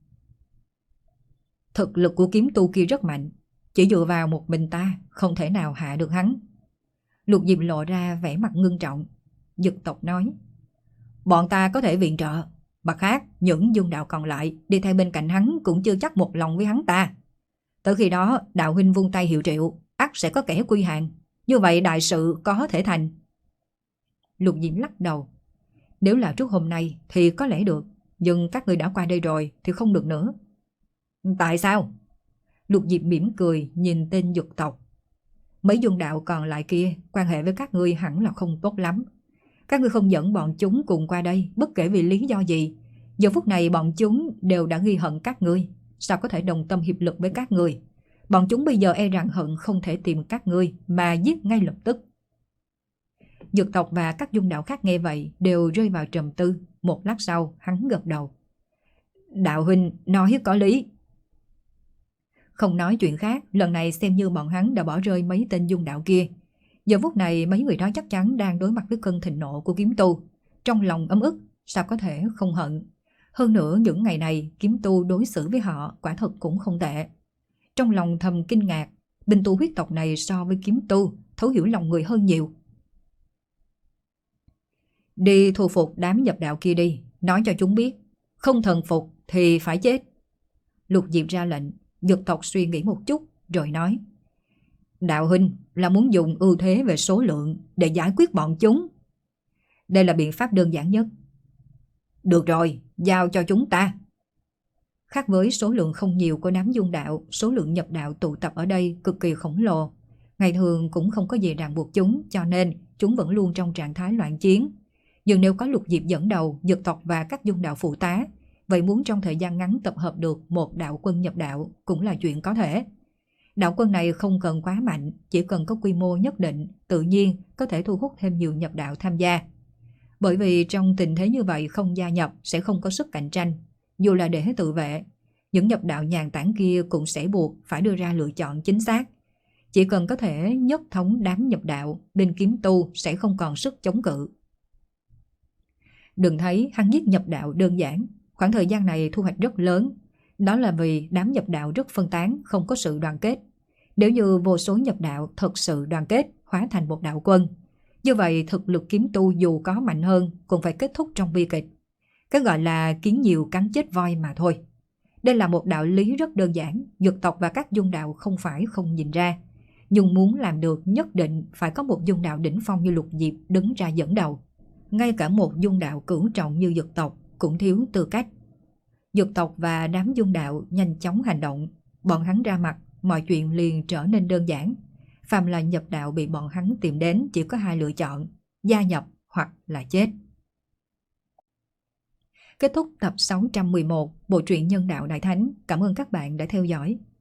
Thực lực của kiếm tu kia rất mạnh, chỉ dựa vào một mình ta không thể nào hạ được hắn. Lục Diệp lộ ra vẻ mặt ngưng trọng. Dực tộc nói, bọn ta có thể viện trợ, mặt khác những dung đạo còn lại đi theo bên cạnh hắn cũng chưa chắc một lòng với hắn ta. Tới khi đó đạo huynh vung tay hiệu triệu, ắt sẽ có kẻ quy hàng, như vậy đại sự có thể thành. Lục Diệp lắc đầu. Nếu là trước hôm nay thì có lẽ được, nhưng các người đã qua đây rồi thì không được nữa. Tại sao? Lục Diệp mỉm cười nhìn tên dực tộc. Mấy dung đạo còn lại kia quan hệ với các ngươi hẳn là không tốt lắm. Các ngươi không dẫn bọn chúng cùng qua đây bất kể vì lý do gì. Giờ phút này bọn chúng đều đã ghi hận các ngươi, sao có thể đồng tâm hiệp lực với các ngươi? Bọn chúng bây giờ e rằng hận không thể tìm các ngươi mà giết ngay lập tức. Dực tộc và các dung đạo khác nghe vậy đều rơi vào trầm tư. Một lát sau hắn gật đầu. Đạo huynh nói có lý. Không nói chuyện khác, lần này xem như bọn hắn đã bỏ rơi mấy tên dung đạo kia. Giờ phút này mấy người đó chắc chắn đang đối mặt với cơn thịnh nộ của kiếm tu. Trong lòng ấm ức, sao có thể không hận. Hơn nữa những ngày này kiếm tu đối xử với họ quả thật cũng không tệ. Trong lòng thầm kinh ngạc, binh tu huyết tộc này so với kiếm tu thấu hiểu lòng người hơn nhiều. Đi thu phục đám nhập đạo kia đi, nói cho chúng biết, không thần phục thì phải chết. Lục Diệp ra lệnh. Dực tộc suy nghĩ một chút rồi nói, đạo huynh là muốn dùng ưu thế về số lượng để giải quyết bọn chúng. Đây là biện pháp đơn giản nhất. Được rồi, giao cho chúng ta. Khác với số lượng không nhiều của đám dung đạo, số lượng nhập đạo tụ tập ở đây cực kỳ khổng lồ. Ngày thường cũng không có gì ràng buộc chúng, cho nên chúng vẫn luôn trong trạng thái loạn chiến. Nhưng nếu có Lục Diệp dẫn đầu, dực tộc và các dung đạo phụ tá, vậy muốn trong thời gian ngắn tập hợp được một đạo quân nhập đạo cũng là chuyện có thể. Đạo quân này không cần quá mạnh, chỉ cần có quy mô nhất định, tự nhiên có thể thu hút thêm nhiều nhập đạo tham gia. Bởi vì trong tình thế như vậy không gia nhập sẽ không có sức cạnh tranh. Dù là để tự vệ, những nhập đạo nhàn tản kia cũng sẽ buộc phải đưa ra lựa chọn chính xác. Chỉ cần có thể nhất thống đám nhập đạo, bên kiếm tu sẽ không còn sức chống cự. Đừng thấy hắn giết nhập đạo đơn giản, khoảng thời gian này thu hoạch rất lớn. Đó là vì đám nhập đạo rất phân tán, không có sự đoàn kết. Nếu như vô số nhập đạo thật sự đoàn kết, hóa thành một đạo quân, như vậy thực lực kiếm tu dù có mạnh hơn cũng phải kết thúc trong bi kịch. Cái gọi là kiến nhiều cắn chết voi mà thôi. Đây là một đạo lý rất đơn giản, dực tộc và các dung đạo không phải không nhìn ra. Nhưng muốn làm được nhất định phải có một dung đạo đỉnh phong như Lục Diệp đứng ra dẫn đầu. Ngay cả một dung đạo cửu trọng như dực tộc cũng thiếu tư cách. Dực tộc và đám dung đạo nhanh chóng hành động. Bọn hắn ra mặt, mọi chuyện liền trở nên đơn giản. Phàm là nhập đạo bị bọn hắn tìm đến chỉ có hai lựa chọn, gia nhập hoặc là chết. Kết thúc tập sáu trăm mười một Bộ truyện Nhân Đạo Đại Thánh. Cảm ơn các bạn đã theo dõi.